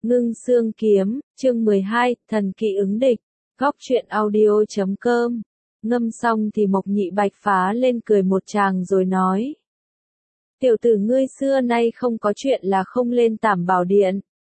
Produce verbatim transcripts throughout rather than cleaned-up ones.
Ngưng xương kiếm, chương mười hai, thần kỵ ứng địch, góc truyện audio chấm com. Ngâm xong thì Mộc Nhị Bạch phá lên cười một tràng rồi nói. Tiểu tử ngươi xưa nay không có chuyện là không lên Tảm Bảo Điện.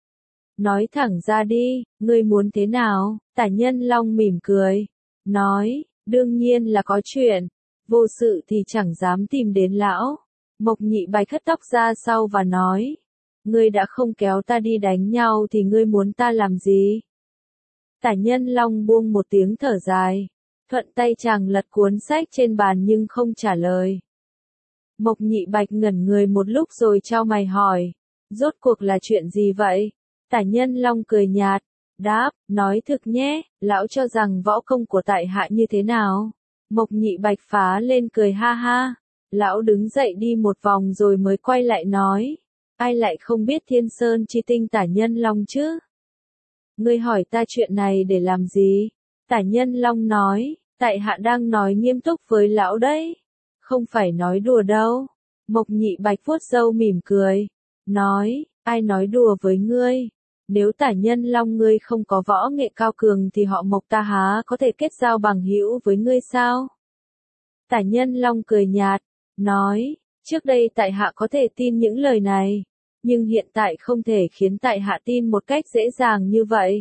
Nói thẳng ra đi, ngươi muốn thế nào? Tả Nhân Long mỉm cười. Nói, đương nhiên là có chuyện. Vô sự thì chẳng dám tìm đến lão. Mộc Nhị Bạch hất tóc ra sau và nói. Ngươi đã không kéo ta đi đánh nhau thì ngươi muốn ta làm gì? Tả Nhân Long buông một tiếng thở dài. Thuận tay chàng lật cuốn sách trên bàn nhưng không trả lời. Mộc Nhị Bạch ngẩn người một lúc rồi chau mày hỏi. Rốt cuộc là chuyện gì vậy? Tả Nhân Long cười nhạt. Đáp, nói thực nhé, lão cho rằng võ công của tại hạ như thế nào? Mộc Nhị Bạch phá lên cười ha ha. Lão đứng dậy đi một vòng rồi mới quay lại nói. Ai lại không biết Thiên Sơn chi tinh Tả Nhân Long chứ? Ngươi hỏi ta chuyện này để làm gì? Tả Nhân Long nói, tại hạ đang nói nghiêm túc với lão đấy. Không phải nói đùa đâu. Mộc Nhị Bạch vuốt râu mỉm cười. Nói, ai nói đùa với ngươi? Nếu Tả Nhân Long ngươi không có võ nghệ cao cường thì họ Mộc ta há có thể kết giao bằng hữu với ngươi sao? Tả Nhân Long cười nhạt, nói, trước đây tại hạ có thể tin những lời này, nhưng hiện tại không thể khiến tại hạ tin một cách dễ dàng như vậy.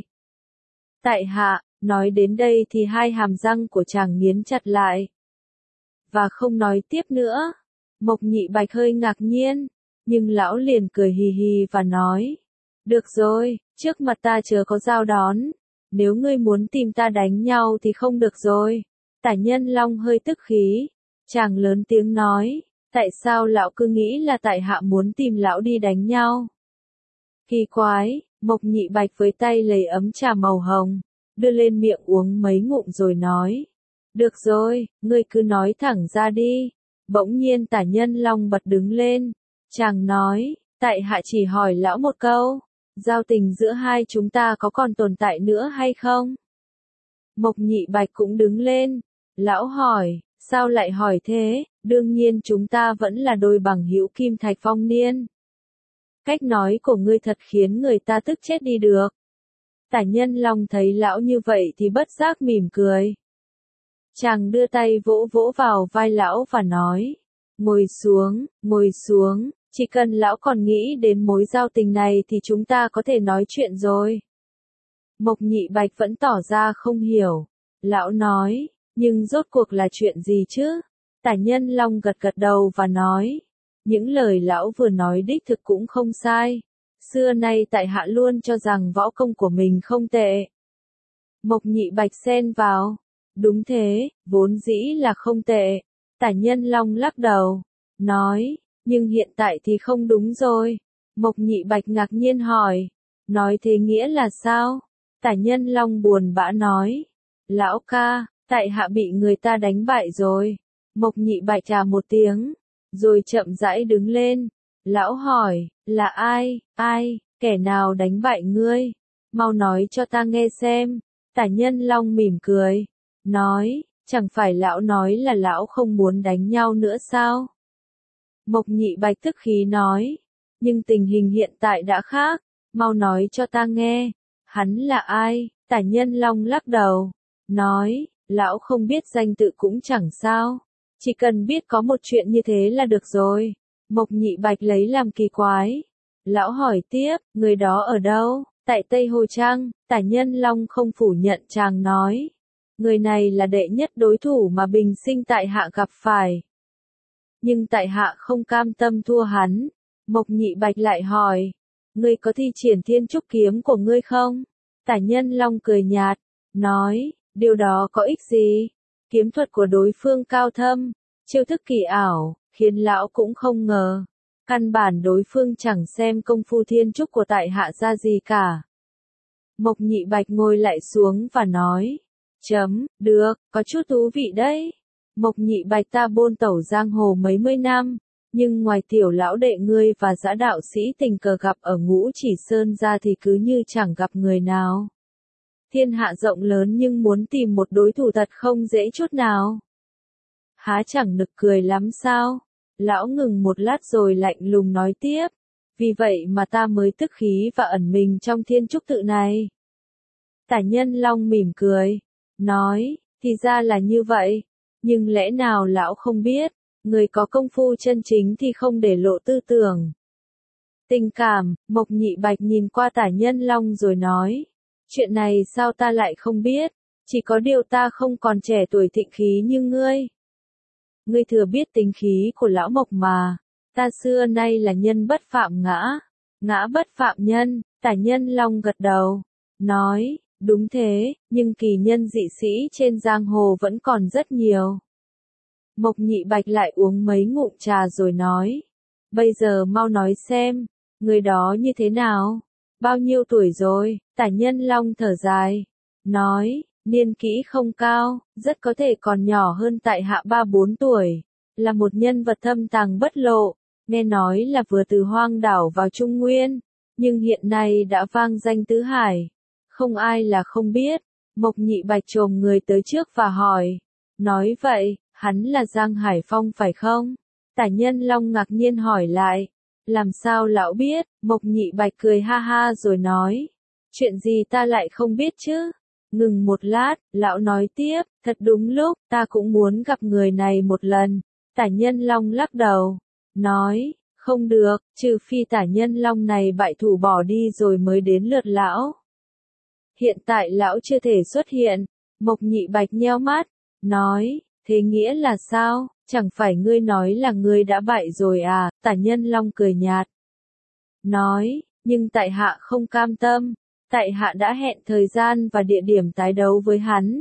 Tại hạ, nói đến đây thì hai hàm răng của chàng nghiến chặt lại. Và không nói tiếp nữa. Mộc Nhị Bạch hơi ngạc nhiên, nhưng lão liền cười hì hì và nói. Được rồi, trước mặt ta chớ có giao đón. Nếu ngươi muốn tìm ta đánh nhau thì không được rồi. Tả Nhân Long hơi tức khí. Chàng lớn tiếng nói. Tại sao lão cứ nghĩ là tại hạ muốn tìm lão đi đánh nhau? Kỳ quái, Mộc Nhị Bạch với tay lấy ấm trà màu hồng, đưa lên miệng uống mấy ngụm rồi nói. Được rồi, ngươi cứ nói thẳng ra đi. Bỗng nhiên Tả Nhân Long bật đứng lên. Chàng nói, tại hạ chỉ hỏi lão một câu. Giao tình giữa hai chúng ta có còn tồn tại nữa hay không? Mộc Nhị Bạch cũng đứng lên. Lão hỏi, sao lại hỏi thế? Đương nhiên chúng ta vẫn là đôi bằng hữu Kim Thạch Phong Niên. Cách nói của ngươi thật khiến người ta tức chết đi được. Tả Nhân Long thấy lão như vậy thì bất giác mỉm cười. Chàng đưa tay vỗ vỗ vào vai lão và nói. Ngồi xuống, ngồi xuống, chỉ cần lão còn nghĩ đến mối giao tình này thì chúng ta có thể nói chuyện rồi. Mộc Nhị Bạch vẫn tỏ ra không hiểu. Lão nói, nhưng rốt cuộc là chuyện gì chứ? Tả Nhân Long gật gật đầu và nói. Những lời lão vừa nói đích thực cũng không sai. Xưa nay tại hạ luôn cho rằng võ công của mình không tệ. Mộc Nhị Bạch xen vào. Đúng thế, vốn dĩ là không tệ. Tả Nhân Long lắc đầu. Nói, nhưng hiện tại thì không đúng rồi. Mộc Nhị Bạch ngạc nhiên hỏi. Nói thế nghĩa là sao? Tả Nhân Long buồn bã nói. Lão ca, tại hạ bị người ta đánh bại rồi. Mộc Nhị Bạch trà một tiếng, rồi chậm rãi đứng lên. Lão hỏi, là ai, ai, kẻ nào đánh bại ngươi? Mau nói cho ta nghe xem. Tả Nhân Long mỉm cười. Nói, chẳng phải lão nói là lão không muốn đánh nhau nữa sao? Mộc Nhị Bạch tức khí nói. Nhưng tình hình hiện tại đã khác. Mau nói cho ta nghe. Hắn là ai? Tả Nhân Long lắc đầu. Nói, lão không biết danh tự cũng chẳng sao. Chỉ cần biết có một chuyện như thế là được rồi. Mộc Nhị Bạch lấy làm kỳ quái. Lão hỏi tiếp, người đó ở đâu? Tại Tây Hồ Trăng. Tả Nhân Long không phủ nhận, chàng nói. Người này là đệ nhất đối thủ mà bình sinh tại hạ gặp phải. Nhưng tại hạ không cam tâm thua hắn. Mộc Nhị Bạch lại hỏi. Ngươi có thi triển Thiên Trúc kiếm của ngươi không? Tả Nhân Long cười nhạt. Nói, điều đó có ích gì? Kiếm thuật của đối phương cao thâm, chiêu thức kỳ ảo, khiến lão cũng không ngờ. Căn bản đối phương chẳng xem công phu Thiên Trúc của tại hạ ra gì cả. Mộc Nhị Bạch ngồi lại xuống và nói. Chấm, được, có chút thú vị đấy. Mộc Nhị Bạch ta bôn tẩu giang hồ mấy mươi năm, nhưng ngoài tiểu lão đệ ngươi và dã đạo sĩ tình cờ gặp ở Ngũ Chỉ Sơn ra thì cứ như chẳng gặp người nào. Thiên hạ rộng lớn nhưng muốn tìm một đối thủ thật không dễ chút nào. Há chẳng nực cười lắm sao? Lão ngừng một lát rồi lạnh lùng nói tiếp. vì vậy mà ta mới tức khí và ẩn mình trong thiên trúc tự này. Tả Nhân Long mỉm cười, nói, thì ra là như vậy, nhưng lẽ nào lão không biết, người có công phu chân chính thì không để lộ tư tưởng. Tình cảm, Mộc Nhị Bạch nhìn qua Tả Nhân Long rồi nói, chuyện này sao ta lại không biết, chỉ có điều ta không còn trẻ tuổi thịnh khí như ngươi. Ngươi thừa biết tính khí của lão Mộc mà, ta xưa nay là nhân bất phạm ngã, ngã bất phạm nhân. Tả Nhân Long gật đầu, nói, đúng thế, nhưng kỳ nhân dị sĩ trên giang hồ vẫn còn rất nhiều. Mộc Nhị Bạch lại uống mấy ngụm trà rồi nói, bây giờ mau nói xem, người đó như thế nào, bao nhiêu tuổi rồi? Tả Nhân Long thở dài, nói, niên kỹ không cao, rất có thể còn nhỏ hơn tại hạ ba bốn tuổi, là một nhân vật thâm tàng bất lộ, nghe nói là vừa từ hoang đảo vào Trung Nguyên, nhưng hiện nay đã vang danh tứ hải, không ai là không biết. Mộc Nhị Bạch chồm người tới trước và hỏi, nói vậy, hắn là Giang Hải Phong phải không? Tả Nhân Long ngạc nhiên hỏi lại, làm sao lão biết? Mộc Nhị Bạch cười ha ha rồi nói, chuyện gì ta lại không biết chứ? Ngừng một lát, lão nói tiếp, thật đúng lúc, ta cũng muốn gặp người này một lần. Tả Nhân Long lắc đầu, nói, không được, trừ phi Tả Nhân Long này bại thủ bỏ đi rồi mới đến lượt lão. Hiện tại lão chưa thể xuất hiện. Mộc Nhị Bạch nheo mắt, nói, thế nghĩa là sao? Chẳng phải ngươi nói là ngươi đã bại rồi à? Tả Nhân Long cười nhạt, nói, nhưng tại hạ không cam tâm, tại hạ đã hẹn thời gian và địa điểm tái đấu với hắn.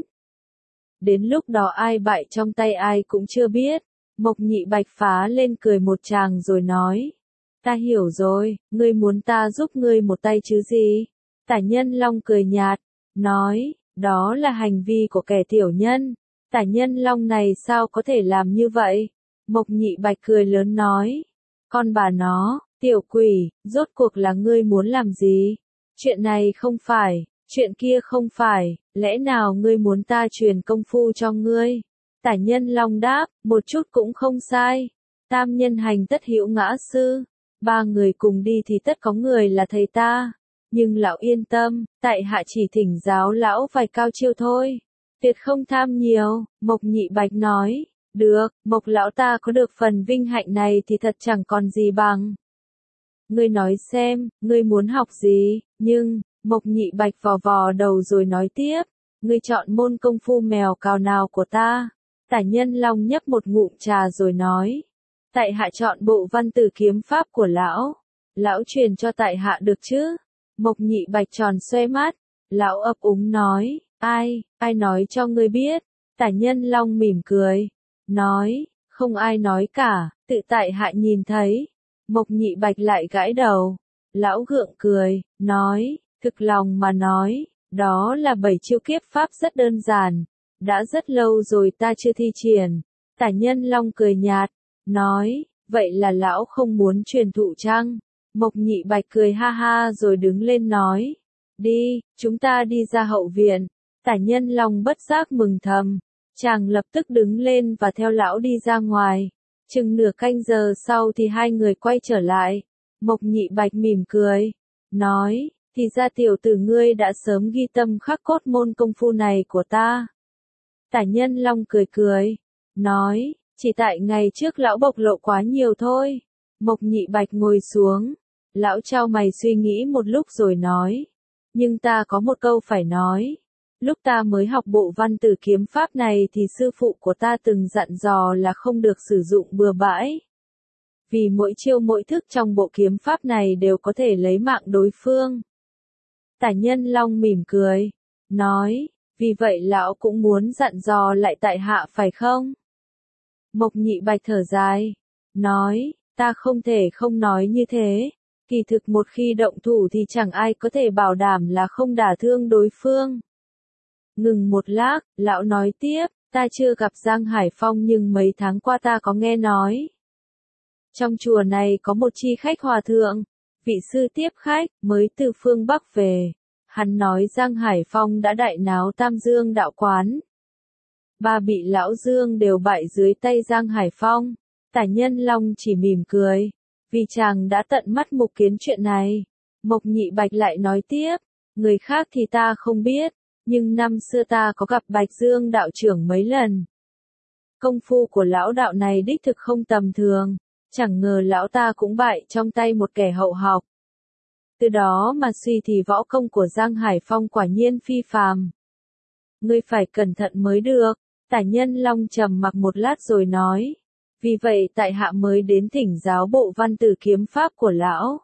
Đến lúc đó ai bại trong tay ai cũng chưa biết. Mộc Nhị Bạch phá lên cười một tràng rồi nói, ta hiểu rồi, ngươi muốn ta giúp ngươi một tay chứ gì? Tả Nhân Long cười nhạt, nói, đó là hành vi của kẻ tiểu nhân. Tả Nhân Long này sao có thể làm như vậy? Mộc Nhị Bạch cười lớn nói, con bà nó, tiểu quỷ, rốt cuộc là ngươi muốn làm gì? Chuyện này không phải, chuyện kia không phải, lẽ nào ngươi muốn ta truyền công phu cho ngươi? Tả Nhân Long đáp, một chút cũng không sai. Tam nhân hành tất hữu ngã sư, ba người cùng đi thì tất có người là thầy ta. Nhưng lão yên tâm, tại hạ chỉ thỉnh giáo lão vài cao chiêu thôi, tuyệt không tham nhiều. Mộc Nhị Bạch nói, được, Mộc lão ta có được phần vinh hạnh này thì thật chẳng còn gì bằng. Ngươi nói xem, ngươi muốn học gì? Nhưng, Mộc Nhị Bạch vò vò đầu rồi nói tiếp, ngươi chọn môn công phu mèo cào nào của ta? Tả Nhân Long nhấp một ngụm trà rồi nói, tại hạ chọn bộ văn tử kiếm pháp của lão. Lão truyền cho tại hạ được chứ? Mộc Nhị Bạch tròn xoe mắt, lão ấp úng nói, ai, ai nói cho ngươi biết? Tả Nhân Long mỉm cười, nói, không ai nói cả, tự tại hạ nhìn thấy. Mộc Nhị Bạch lại gãi đầu, lão gượng cười, nói, thực lòng mà nói, đó là bảy chiêu kiếp pháp rất đơn giản, đã rất lâu rồi ta chưa thi triển. Tả Nhân Long cười nhạt, nói, vậy là lão không muốn truyền thụ chăng? Mộc Nhị Bạch cười ha ha rồi đứng lên nói, đi, chúng ta đi ra hậu viện. Tả Nhân Long bất giác mừng thầm, chàng lập tức đứng lên và theo lão đi ra ngoài. Chừng nửa canh giờ sau thì hai người quay trở lại. Mộc Nhị Bạch mỉm cười, nói, thì ra tiểu tử ngươi đã sớm ghi tâm khắc cốt môn công phu này của ta. Tả Nhân Long cười cười, nói, chỉ tại ngày trước lão bộc lộ quá nhiều thôi. Mộc Nhị Bạch ngồi xuống, lão chau mày suy nghĩ một lúc rồi nói, nhưng ta có một câu phải nói. Lúc ta mới học bộ văn tử kiếm pháp này thì sư phụ của ta từng dặn dò là không được sử dụng bừa bãi. Vì mỗi chiêu mỗi thức trong bộ kiếm pháp này đều có thể lấy mạng đối phương. Tả Nhân Long mỉm cười, nói, vì vậy lão cũng muốn dặn dò lại tại hạ phải không? Mộc Nhị Bạch thở dài, nói, ta không thể không nói như thế. Kỳ thực một khi động thủ thì chẳng ai có thể bảo đảm là không đả thương đối phương. Ngừng một lát, lão nói tiếp, ta chưa gặp Giang Hải Phong nhưng mấy tháng qua ta có nghe nói. Trong chùa này có một chi khách hòa thượng, vị sư tiếp khách, mới từ phương Bắc về. Hắn nói Giang Hải Phong đã đại náo Tam Dương đạo quán. Ba vị lão Dương đều bại dưới tay Giang Hải Phong. Tả Nhân Long chỉ mỉm cười. vì chàng đã tận mắt mục kiến chuyện này. Mộc Nhị Bạch lại nói tiếp, người khác thì ta không biết, nhưng năm xưa ta có gặp Bạch Dương đạo trưởng mấy lần. Công phu của lão đạo này đích thực không tầm thường, chẳng ngờ lão ta cũng bại trong tay một kẻ hậu học. Từ đó mà suy thì võ công của Giang Hải Phong quả nhiên phi phàm. Ngươi phải cẩn thận mới được. Tả Nhân Long trầm mặc một lát rồi nói, vì vậy tại hạ mới đến thỉnh giáo bộ văn tử kiếm pháp của lão.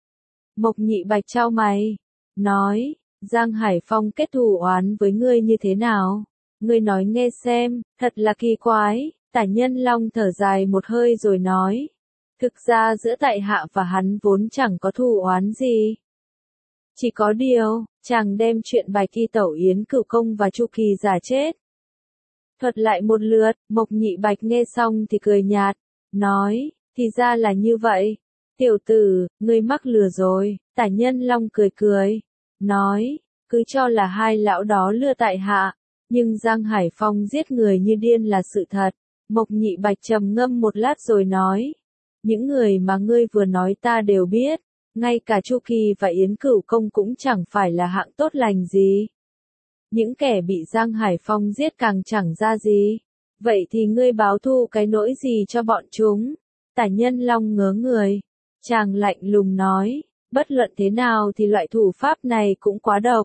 Mộc Nhị Bạch chau mày, nói, Giang Hải Phong kết thù oán với ngươi như thế nào? Ngươi nói nghe xem, thật là kỳ quái. Tả Nhân Long thở dài một hơi rồi nói, thực ra giữa tại hạ và hắn vốn chẳng có thù oán gì. Chỉ có điều, chàng đem chuyện Bạch Thi Tẩu Yến Cửu Công và Chu Kỳ giả chết thuật lại một lượt. Mộc Nhị Bạch nghe xong thì cười nhạt, nói, thì ra là như vậy. Tiểu tử, ngươi mắc lừa rồi. Tả Nhân Long cười cười, nói, cứ cho là hai lão đó lừa tại hạ, nhưng Giang Hải Phong giết người như điên là sự thật. Mộc Nhị Bạch trầm ngâm một lát rồi nói, những người mà ngươi vừa nói ta đều biết, ngay cả Chu Kỳ và Yến Cửu Công cũng chẳng phải là hạng tốt lành gì. Những kẻ bị Giang Hải Phong giết càng chẳng ra gì. Vậy thì ngươi báo thù cái nỗi gì cho bọn chúng? Tả Nhân Long ngớ người. Chàng lạnh lùng nói, bất luận thế nào thì loại thủ pháp này cũng quá độc.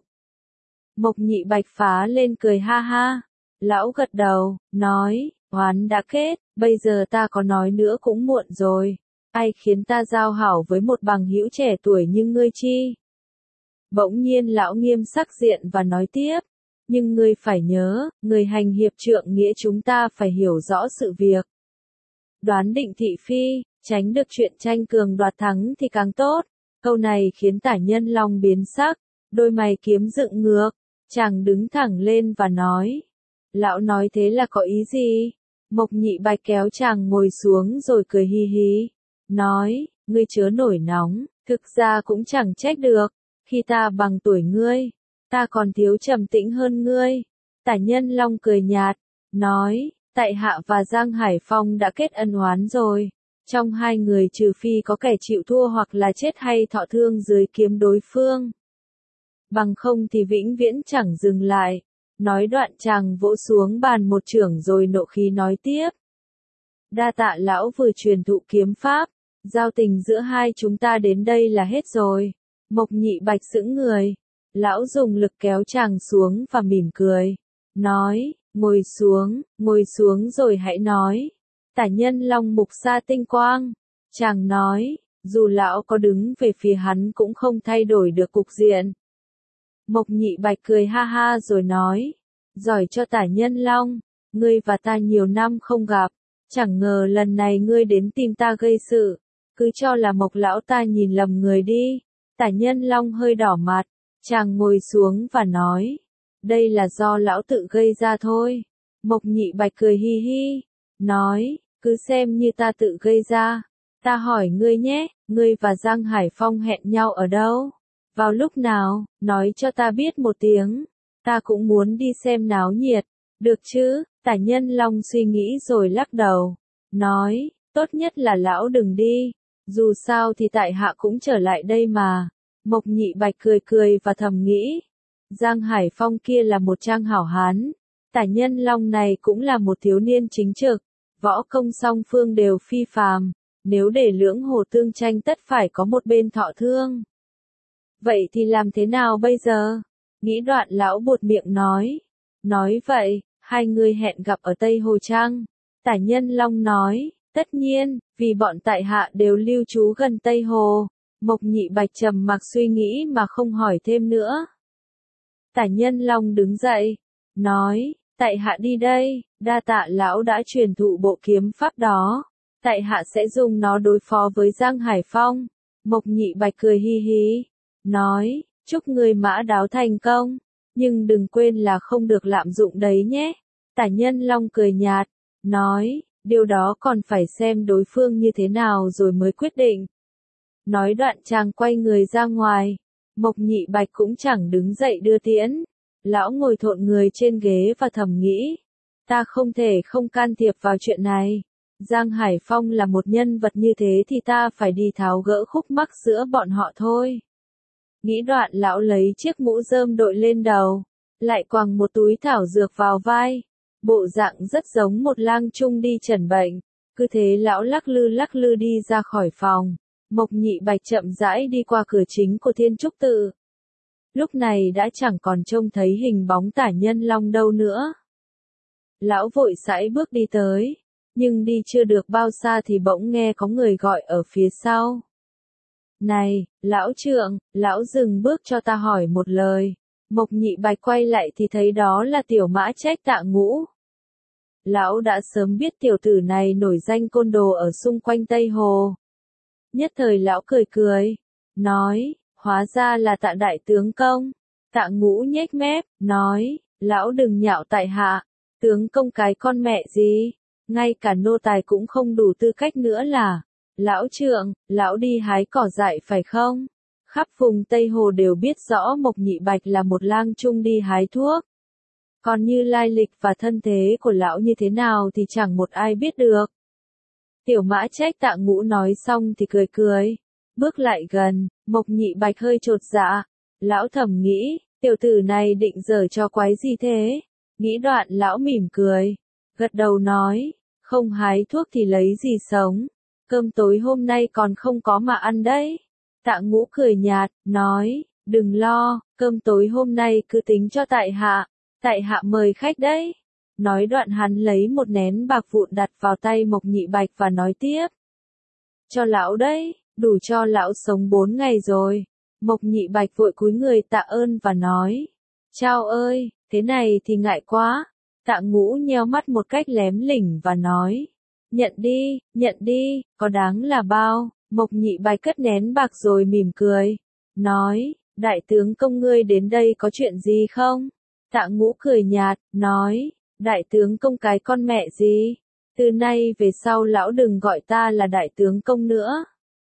Mộc Nhị Bạch phá lên cười ha ha. Lão gật đầu, nói, oán đã kết, bây giờ ta có nói nữa cũng muộn rồi. Ai khiến ta giao hảo với một bằng hữu trẻ tuổi như ngươi chi? Bỗng nhiên lão nghiêm sắc diện và nói tiếp, nhưng ngươi phải nhớ, người hành hiệp trượng nghĩa chúng ta phải hiểu rõ sự việc. Đoán định thị phi, tránh được chuyện tranh cường đoạt thắng thì càng tốt. Câu này khiến Tả Nhân Long biến sắc, đôi mày kiếm dựng ngược, chàng đứng thẳng lên và nói, lão nói thế là có ý gì? Mộc Nhị Bạch kéo chàng ngồi xuống rồi cười hi hi, nói, ngươi chớ nổi nóng, thực ra cũng chẳng trách được, khi ta bằng tuổi ngươi, ta còn thiếu trầm tĩnh hơn ngươi. Tả Nhân Long cười nhạt, nói, tại hạ và Giang Hải Phong đã kết ân oán rồi, trong hai người trừ phi có kẻ chịu thua hoặc là chết hay thọ thương dưới kiếm đối phương. Bằng không thì vĩnh viễn chẳng dừng lại. Nói đoạn chàng vỗ xuống bàn một chưởng rồi nộ khí nói tiếp. Đa tạ lão vừa truyền thụ kiếm pháp, giao tình giữa hai chúng ta đến đây là hết rồi. Mộc Nhị Bạch sững người, lão dùng lực kéo chàng xuống và mỉm cười, nói, ngồi xuống, ngồi xuống rồi hãy nói. Tả Nhân Long mục sa tinh quang, chàng nói, dù lão có đứng về phía hắn cũng không thay đổi được cục diện. Mộc Nhị Bạch cười ha ha rồi nói, giỏi cho Tả Nhân Long, ngươi và ta nhiều năm không gặp, chẳng ngờ lần này ngươi đến tìm ta gây sự, cứ cho là Mộc lão ta nhìn lầm người đi. Tả Nhân Long hơi đỏ mặt, chàng ngồi xuống và nói, đây là do lão tự gây ra thôi. Mộc Nhị Bạch cười hi hi, nói, cứ xem như ta tự gây ra. Ta hỏi ngươi nhé, ngươi và Giang Hải Phong hẹn nhau ở đâu? Vào lúc nào? Nói cho ta biết một tiếng. Ta cũng muốn đi xem náo nhiệt. Được chứ? Tả Nhân Long suy nghĩ rồi lắc đầu. Nói, tốt nhất là lão đừng đi. Dù sao thì tại hạ cũng trở lại đây mà. Mộc Nhị Bạch cười cười và thầm nghĩ. Giang Hải Phong kia là một trang hảo hán. Tả Nhân Long này cũng là một thiếu niên chính trực. Võ công song phương đều phi phàm. Nếu để lưỡng hồ tương tranh tất phải có một bên thọ thương. Vậy thì làm thế nào bây giờ? Nghĩ đoạn lão buột miệng nói. Nói vậy, hai người hẹn gặp ở Tây Hồ Trăng. Tả Nhân Long nói, tất nhiên, vì bọn tại hạ đều lưu trú gần Tây Hồ. Mộc Nhị Bạch trầm mặc suy nghĩ mà không hỏi thêm nữa. Tả Nhân Long đứng dậy, nói, tại hạ đi đây, đa tạ lão đã truyền thụ bộ kiếm pháp đó. Tại hạ sẽ dùng nó đối phó với Giang Hải Phong. Mộc Nhị Bạch cười hi hi, nói, chúc người mã đáo thành công, nhưng đừng quên là không được lạm dụng đấy nhé. Tả Nhân Long cười nhạt, nói, điều đó còn phải xem đối phương như thế nào rồi mới quyết định. Nói đoạn chàng quay người ra ngoài, Mộc Nhị Bạch cũng chẳng đứng dậy đưa tiễn. Lão ngồi thộn người trên ghế và thầm nghĩ, ta không thể không can thiệp vào chuyện này. Giang Hải Phong là một nhân vật như thế thì ta phải đi tháo gỡ khúc mắc giữa bọn họ thôi. Nghĩ đoạn lão lấy chiếc mũ rơm đội lên đầu, lại quàng một túi thảo dược vào vai, bộ dạng rất giống một lang trung đi chẩn bệnh. Cứ thế lão lắc lư lắc lư đi ra khỏi phòng. Mộc Nhị Bạch chậm rãi đi qua cửa chính của Thiên Trúc Tự. Lúc này đã chẳng còn trông thấy hình bóng Tả Nhân Long đâu nữa. Lão vội sải bước đi tới, nhưng đi chưa được bao xa thì bỗng nghe có người gọi ở phía sau. Này, lão trượng, lão dừng bước cho ta hỏi một lời. Mộc Nhị Bạch quay lại thì thấy đó là Tiểu Mã Trách Tạ Ngũ. Lão đã sớm biết tiểu tử này nổi danh côn đồ ở xung quanh Tây Hồ. Nhất thời lão cười cười, nói, hóa ra là Tạ đại tướng công. Tạ Ngũ nhếch mép, nói, lão đừng nhạo tại hạ, tướng công cái con mẹ gì, ngay cả nô tài cũng không đủ tư cách nữa là. Lão trượng, lão đi hái cỏ dại phải không? Khắp vùng Tây Hồ đều biết rõ Mộc Nhị Bạch là một lang trung đi hái thuốc. Còn như lai lịch và thân thế của lão như thế nào thì chẳng một ai biết được. Tiểu Mã Trách Tạ Ngũ nói xong thì cười cười, bước lại gần. Mộc Nhị Bạch hơi chột dạ, lão thầm nghĩ, tiểu tử này định giở trò quái gì thế? Nghĩ đoạn lão mỉm cười, gật đầu nói, không hái thuốc thì lấy gì sống, cơm tối hôm nay còn không có mà ăn đấy. Tạ Ngũ cười nhạt, nói, đừng lo, cơm tối hôm nay cứ tính cho tại hạ, tại hạ mời khách đấy. Nói đoạn hắn lấy một nén bạc vụn đặt vào tay Mộc Nhị Bạch và nói tiếp. Cho lão đấy, đủ cho lão sống bốn ngày rồi. Mộc Nhị Bạch vội cúi người tạ ơn và nói. Chao ơi, thế này thì ngại quá. Tạ Ngũ nheo mắt một cách lém lỉnh và nói. Nhận đi, nhận đi, có đáng là bao. Mộc Nhị Bạch cất nén bạc rồi mỉm cười. Nói, đại tướng công ngươi đến đây có chuyện gì không? Tạ Ngũ cười nhạt, nói. Đại tướng công cái con mẹ gì? Từ nay về sau lão đừng gọi ta là đại tướng công nữa.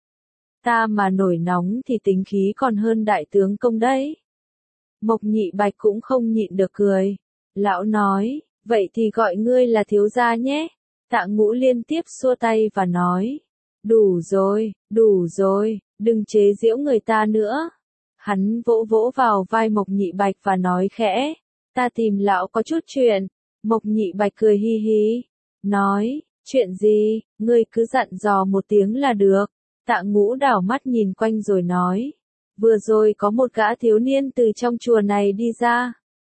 Ta mà nổi nóng thì tính khí còn hơn đại tướng công đấy. Mộc Nhị Bạch cũng không nhịn được cười. Lão nói, vậy thì gọi ngươi là thiếu gia nhé. Tạ Ngũ liên tiếp xua tay và nói. Đủ rồi, đủ rồi, đừng chế giễu người ta nữa. Hắn vỗ vỗ vào vai Mộc Nhị Bạch và nói khẽ. Ta tìm lão có chút chuyện. Mộc Nhị Bạch cười hi hi, nói, chuyện gì, ngươi cứ dặn dò một tiếng là được. Tạ Ngũ đảo mắt nhìn quanh rồi nói, vừa rồi có một gã thiếu niên từ trong chùa này đi ra.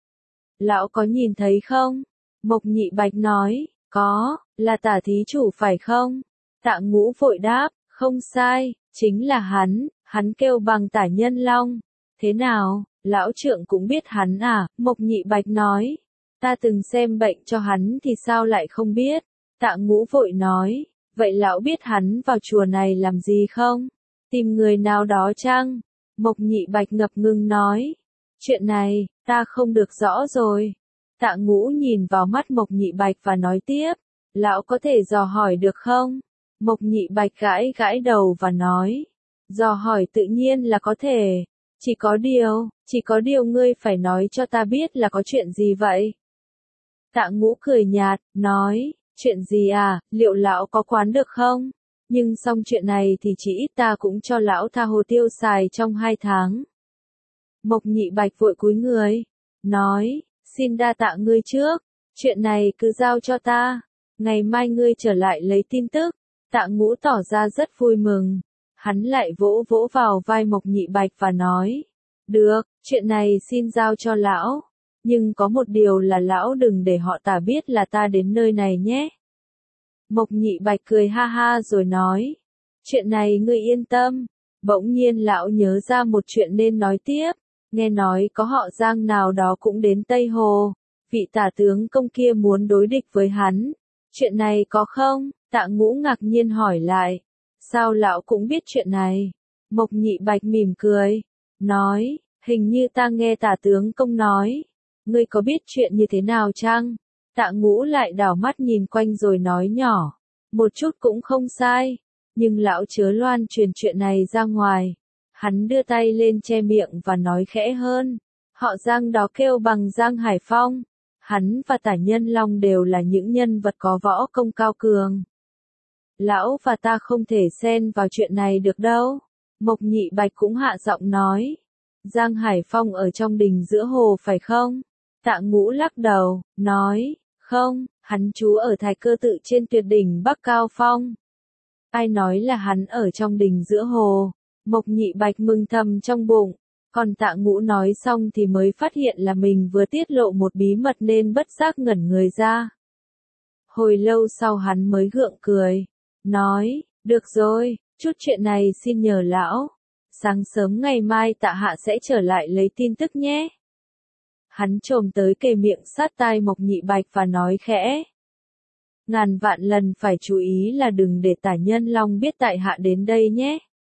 Lão có nhìn thấy không? Mộc Nhị Bạch nói, có, là Tả thí chủ phải không? Tạ Ngũ vội đáp, không sai, chính là hắn, hắn kêu bằng Tả Nhân Long. Thế nào, lão trượng cũng biết hắn à? Mộc Nhị Bạch nói. Ta từng xem bệnh cho hắn thì sao lại không biết? Tạ Ngũ vội nói, vậy lão biết hắn vào chùa này làm gì không? Tìm người nào đó chăng? Mộc Nhị Bạch ngập ngừng nói, chuyện này, ta không được rõ rồi. Tạ Ngũ nhìn vào mắt Mộc Nhị Bạch và nói tiếp, lão có thể dò hỏi được không? Mộc Nhị Bạch gãi gãi đầu và nói, dò hỏi tự nhiên là có thể, chỉ có điều, chỉ có điều ngươi phải nói cho ta biết là có chuyện gì vậy? Tạ Ngũ cười nhạt, nói, chuyện gì à, liệu lão có quán được không? Nhưng xong chuyện này thì chỉ ít ta cũng cho lão tha hồ tiêu xài trong hai tháng. Mộc Nhị Bạch vội cúi người, nói, xin đa tạ ngươi trước, chuyện này cứ giao cho ta, ngày mai ngươi trở lại lấy tin tức. Tạ Ngũ tỏ ra rất vui mừng, hắn lại vỗ vỗ vào vai Mộc Nhị Bạch và nói, được, chuyện này xin giao cho lão. Nhưng có một điều là lão đừng để họ Tả biết là ta đến nơi này nhé. Mộc Nhị Bạch cười ha ha rồi nói. Chuyện này ngươi yên tâm. Bỗng nhiên lão nhớ ra một chuyện nên nói tiếp. Nghe nói có họ Giang nào đó cũng đến Tây Hồ. Vị Tả tướng công kia muốn đối địch với hắn. Chuyện này có không? Tạ Ngũ ngạc nhiên hỏi lại. Sao lão cũng biết chuyện này? Mộc Nhị Bạch mỉm cười. Nói, hình như ta nghe Tả tướng công nói. Ngươi có biết chuyện như thế nào chăng? Tạ Ngũ lại đảo mắt nhìn quanh rồi nói nhỏ. Một chút cũng không sai. Nhưng lão chớ loan truyền chuyện này ra ngoài. Hắn đưa tay lên che miệng và nói khẽ hơn. Họ Giang đó kêu bằng Giang Hải Phong. Hắn và Tả Nhân Long đều là những nhân vật có võ công cao cường. lão và ta không thể xen vào chuyện này được đâu. Mộc Nhị Bạch cũng hạ giọng nói. Giang Hải Phong ở trong đình giữa hồ phải không? Tạ Ngũ lắc đầu, nói, không, hắn trú ở Thái Cơ tự trên tuyệt đỉnh Bắc Cao Phong. Ai nói là hắn ở trong đình giữa hồ? Mộc Nhị Bạch mừng thầm trong bụng, còn Tạ Ngũ nói xong thì mới phát hiện là mình vừa tiết lộ một bí mật nên bất giác ngẩn người ra. Hồi lâu sau hắn mới gượng cười, nói, được rồi, chút chuyện này xin nhờ lão. Sáng sớm ngày mai Tạ hạ sẽ trở lại lấy tin tức nhé. Hắn chồm tới kề miệng sát tai Mộc Nhị Bạch và nói khẽ. Ngàn vạn lần phải chú ý là đừng để Tả Nhân Long biết tại hạ đến đây nhé.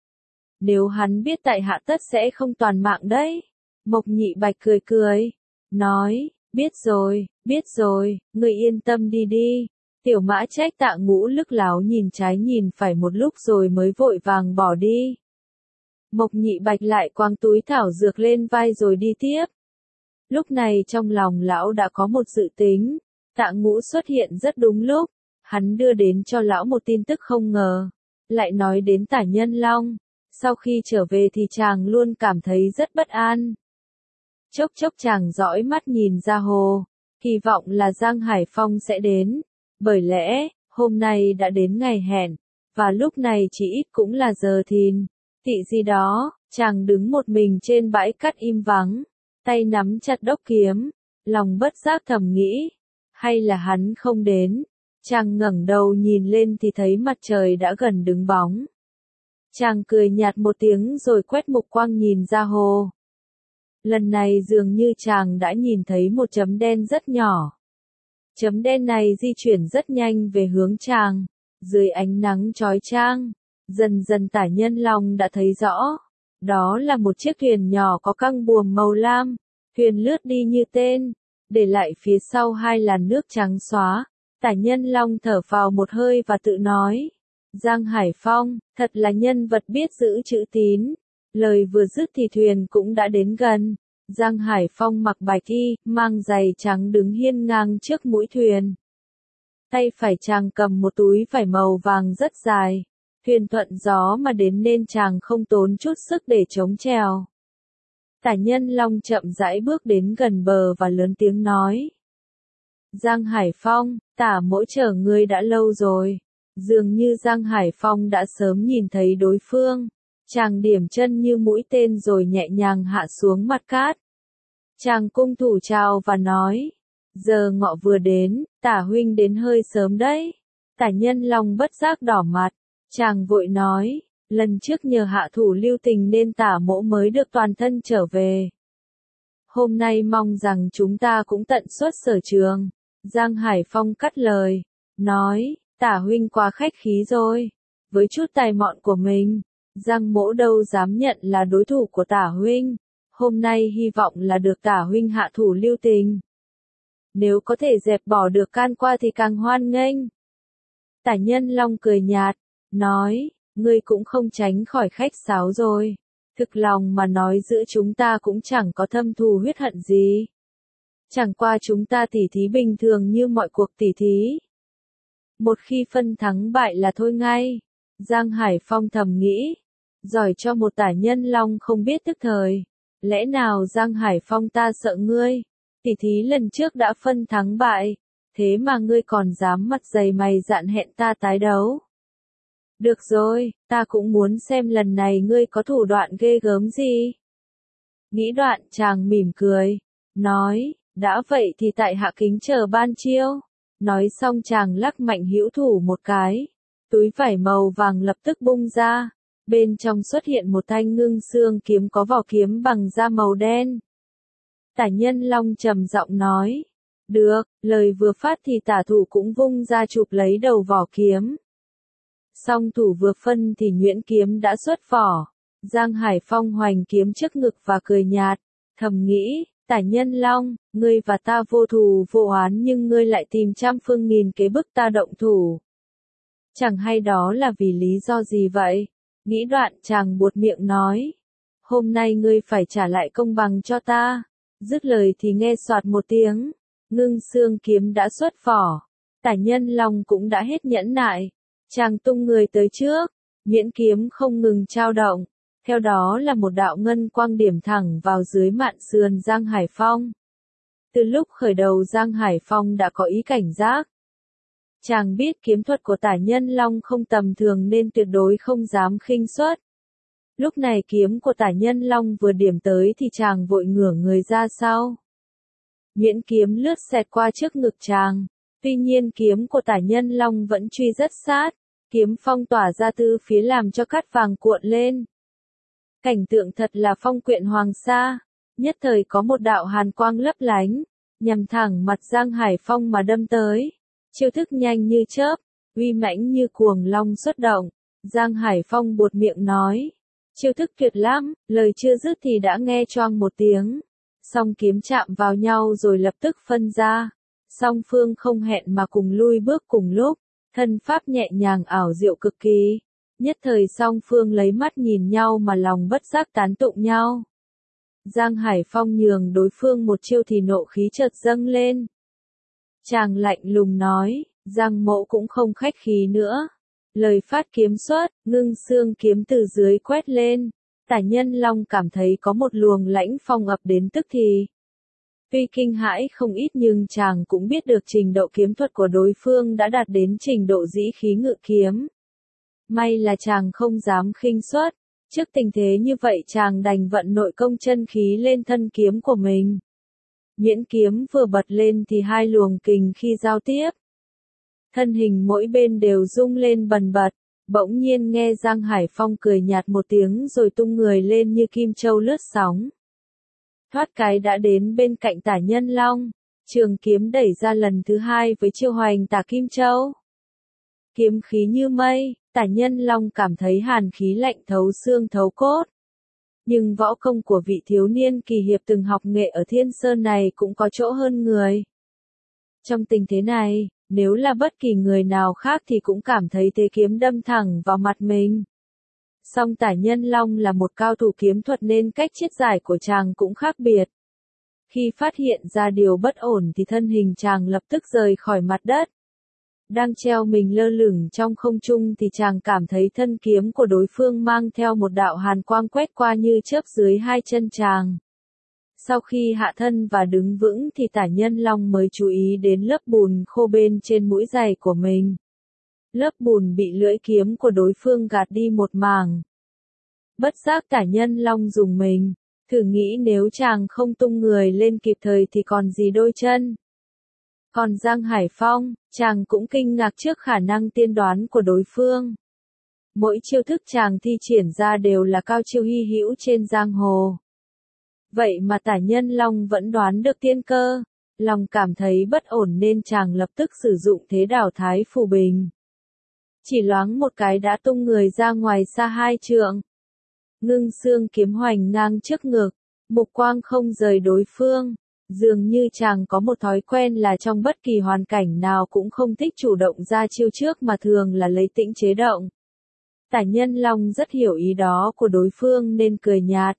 Nếu hắn biết tại hạ tất sẽ không toàn mạng đấy. Mộc Nhị Bạch cười cười, nói, biết rồi, biết rồi, người yên tâm đi đi. Tiểu Mã Trách Tạ Ngũ lức láo nhìn trái nhìn phải một lúc rồi mới vội vàng bỏ đi. Mộc Nhị Bạch lại quăng túi thảo dược lên vai rồi đi tiếp. Lúc này trong lòng lão đã có một dự tính. Tạ Ngũ xuất hiện rất đúng lúc. Hắn đưa đến cho lão một tin tức không ngờ. Lại nói đến Tả Nhân Long. Sau khi trở về thì chàng luôn cảm thấy rất bất an. Chốc chốc chàng dõi mắt nhìn ra hồ. Kỳ vọng là Giang Hải Phong sẽ đến. Bởi lẽ, hôm nay đã đến ngày hẹn. Và lúc này chỉ ít cũng là giờ thìn. Tị gì đó, chàng đứng một mình trên bãi cát im vắng. Tay nắm chặt đốc kiếm. Lòng bất giác thầm nghĩ. Hay là hắn không đến. Chàng ngẩng đầu nhìn lên thì thấy mặt trời đã gần đứng bóng. Chàng cười nhạt một tiếng rồi quét mục quang nhìn ra hồ. Lần này dường như chàng đã nhìn thấy một chấm đen rất nhỏ. Chấm đen này di chuyển rất nhanh về hướng chàng. Dưới ánh nắng chói chang, dần dần Tả Nhân Long đã thấy rõ. Đó là một chiếc thuyền nhỏ có căng buồm màu lam. Thuyền lướt đi như tên, để lại phía sau hai làn nước trắng xóa. Tả Nhân Long thở vào một hơi và tự nói. Giang Hải Phong, thật là nhân vật biết giữ chữ tín. Lời vừa dứt thì thuyền cũng đã đến gần. Giang Hải Phong mặc bạch y, mang giày trắng đứng hiên ngang trước mũi thuyền. Tay phải chàng cầm một túi vải màu vàng rất dài. Thuyền thuận gió mà đến nên chàng không tốn chút sức để chống chèo. Tả Nhân Long chậm rãi bước đến gần bờ và lớn tiếng nói. Giang Hải Phong, Tả mỗ chờ ngươi đã lâu rồi. Dường như Giang Hải Phong đã sớm nhìn thấy đối phương. Chàng điểm chân như mũi tên rồi nhẹ nhàng hạ xuống mặt cát. Chàng cung thủ chào và nói. Giờ ngọ vừa đến, Tả huynh đến hơi sớm đấy. Tả Nhân Long bất giác đỏ mặt. Chàng vội nói. Lần trước nhờ hạ thủ lưu tình nên Tả mỗ mới được toàn thân trở về. Hôm nay mong rằng chúng ta cũng tận xuất sở trường. Giang Hải Phong cắt lời. Nói. Tả huynh quá khách khí rồi. Với chút tài mọn của mình, Giang mỗ đâu dám nhận là đối thủ của Tả huynh. Hôm nay hy vọng là được Tả huynh hạ thủ lưu tình. Nếu có thể dẹp bỏ được can qua thì càng hoan nghênh. Tả Nhân Long cười nhạt, nói, ngươi cũng không tránh khỏi khách sáo rồi. Thực lòng mà nói giữa chúng ta cũng chẳng có thâm thù huyết hận gì. Chẳng qua chúng ta tỉ thí bình thường như mọi cuộc tỉ thí. Một khi phân thắng bại là thôi ngay. Giang Hải Phong thầm nghĩ. Giỏi cho một Tả Nhân Long không biết tức thời. Lẽ nào Giang Hải Phong ta sợ ngươi? Tỉ thí lần trước đã phân thắng bại. Thế mà ngươi còn dám mặt dày mày dạn hẹn ta tái đấu. Được rồi, ta cũng muốn xem lần này ngươi có thủ đoạn ghê gớm gì. Nghĩ đoạn chàng mỉm cười. Nói, đã vậy thì tại hạ kính chờ ban chiêu. Nói xong chàng lắc mạnh hữu thủ một cái. Túi vải màu vàng lập tức bung ra. Bên trong xuất hiện một thanh ngưng xương kiếm có vỏ kiếm bằng da màu đen. Tả Nhân Long trầm giọng nói. Được, lời vừa phát thì tả thủ cũng vung ra chụp lấy đầu vỏ kiếm. Song thủ vừa phân thì nhuyễn kiếm đã xuất vỏ. Giang Hải Phong hoành kiếm trước ngực và cười nhạt. Thầm nghĩ, Tả Nhân Long, ngươi và ta vô thù vô oán nhưng ngươi lại tìm trăm phương nghìn kế bức ta động thủ. Chẳng hay đó là vì lý do gì vậy? Nghĩ đoạn chàng buột miệng nói. Hôm nay ngươi phải trả lại công bằng cho ta. Dứt lời thì nghe soạt một tiếng. Ngưng xương kiếm đã xuất vỏ. Tả Nhân Long cũng đã hết nhẫn nại. Chàng tung người tới trước, miễn kiếm không ngừng trao động, theo đó là một đạo ngân quang điểm thẳng vào dưới mạn sườn Giang Hải Phong. Từ lúc khởi đầu Giang Hải Phong đã có ý cảnh giác. Chàng biết kiếm thuật của Tả Nhân Long không tầm thường nên tuyệt đối không dám khinh suất. Lúc này kiếm của Tả Nhân Long vừa điểm tới thì chàng vội ngửa người ra sau. Miễn kiếm lướt xẹt qua trước ngực chàng, tuy nhiên kiếm của Tả Nhân Long vẫn truy rất sát, kiếm phong tỏa ra từ phía làm cho cát vàng cuộn lên. Cảnh tượng thật là phong quyện hoàng sa, nhất thời có một đạo hàn quang lấp lánh, nhằm thẳng mặt Giang Hải Phong mà đâm tới. Chiêu thức nhanh như chớp, uy mãnh như cuồng long xuất động. Giang Hải Phong buột miệng nói, chiêu thức tuyệt lắm, lời chưa dứt thì đã nghe choang một tiếng. Song kiếm chạm vào nhau rồi lập tức phân ra. Song phương không hẹn mà cùng lui bước cùng lúc, thân pháp nhẹ nhàng ảo diệu cực kỳ. Nhất thời song phương lấy mắt nhìn nhau mà lòng bất giác tán tụng nhau. Giang Hải Phong nhường đối phương một chiêu thì nộ khí chợt dâng lên. Chàng lạnh lùng nói, Giang mỗ cũng không khách khí nữa. Lời phát kiếm xuất, ngưng xương kiếm từ dưới quét lên. Tả Nhân Long cảm thấy có một luồng lãnh phong ập đến tức thì. Tuy kinh hãi không ít nhưng chàng cũng biết được trình độ kiếm thuật của đối phương đã đạt đến trình độ dĩ khí ngự kiếm. May là chàng không dám khinh suất. Trước tình thế như vậy chàng đành vận nội công chân khí lên thân kiếm của mình. Miễn kiếm vừa bật lên thì hai luồng kình khi giao tiếp. Thân hình mỗi bên đều rung lên bần bật, bỗng nhiên nghe Giang Hải Phong cười nhạt một tiếng rồi tung người lên như kim châu lướt sóng. Thoát cái đã đến bên cạnh Tả Nhân Long, trường kiếm đẩy ra lần thứ hai với chiêu hoành tả kim châu. Kiếm khí như mây, Tả Nhân Long cảm thấy hàn khí lạnh thấu xương thấu cốt. Nhưng võ công của vị thiếu niên kỳ hiệp từng học nghệ ở Thiên Sơn này cũng có chỗ hơn người. Trong tình thế này, nếu là bất kỳ người nào khác thì cũng cảm thấy thế kiếm đâm thẳng vào mặt mình. Song Tả Nhân Long là một cao thủ kiếm thuật nên cách chiết giải của chàng cũng khác biệt. Khi phát hiện ra điều bất ổn thì thân hình chàng lập tức rời khỏi mặt đất. Đang treo mình lơ lửng trong không trung thì chàng cảm thấy thân kiếm của đối phương mang theo một đạo hàn quang quét qua như chớp dưới hai chân chàng. Sau khi hạ thân và đứng vững thì Tả Nhân Long mới chú ý đến lớp bùn khô bên trên mũi giày của mình. Lớp bùn bị lưỡi kiếm của đối phương gạt đi một mảng. Bất giác Tả Nhân Long rùng mình, thử nghĩ nếu chàng không tung người lên kịp thời thì còn gì đôi chân. Còn Giang Hải Phong, chàng cũng kinh ngạc trước khả năng tiên đoán của đối phương. Mỗi chiêu thức chàng thi triển ra đều là cao chiêu hy hữu trên giang hồ. Vậy mà Tả Nhân Long vẫn đoán được tiên cơ, lòng cảm thấy bất ổn nên chàng lập tức sử dụng thế đảo thái phù bình. Chỉ loáng một cái đã tung người ra ngoài xa hai trượng. Ngưng xương kiếm hoành ngang trước ngực, mục quang không rời đối phương. Dường như chàng có một thói quen là trong bất kỳ hoàn cảnh nào cũng không thích chủ động ra chiêu trước mà thường là lấy tĩnh chế động. Tả Nhân Long rất hiểu ý đó của đối phương nên cười nhạt.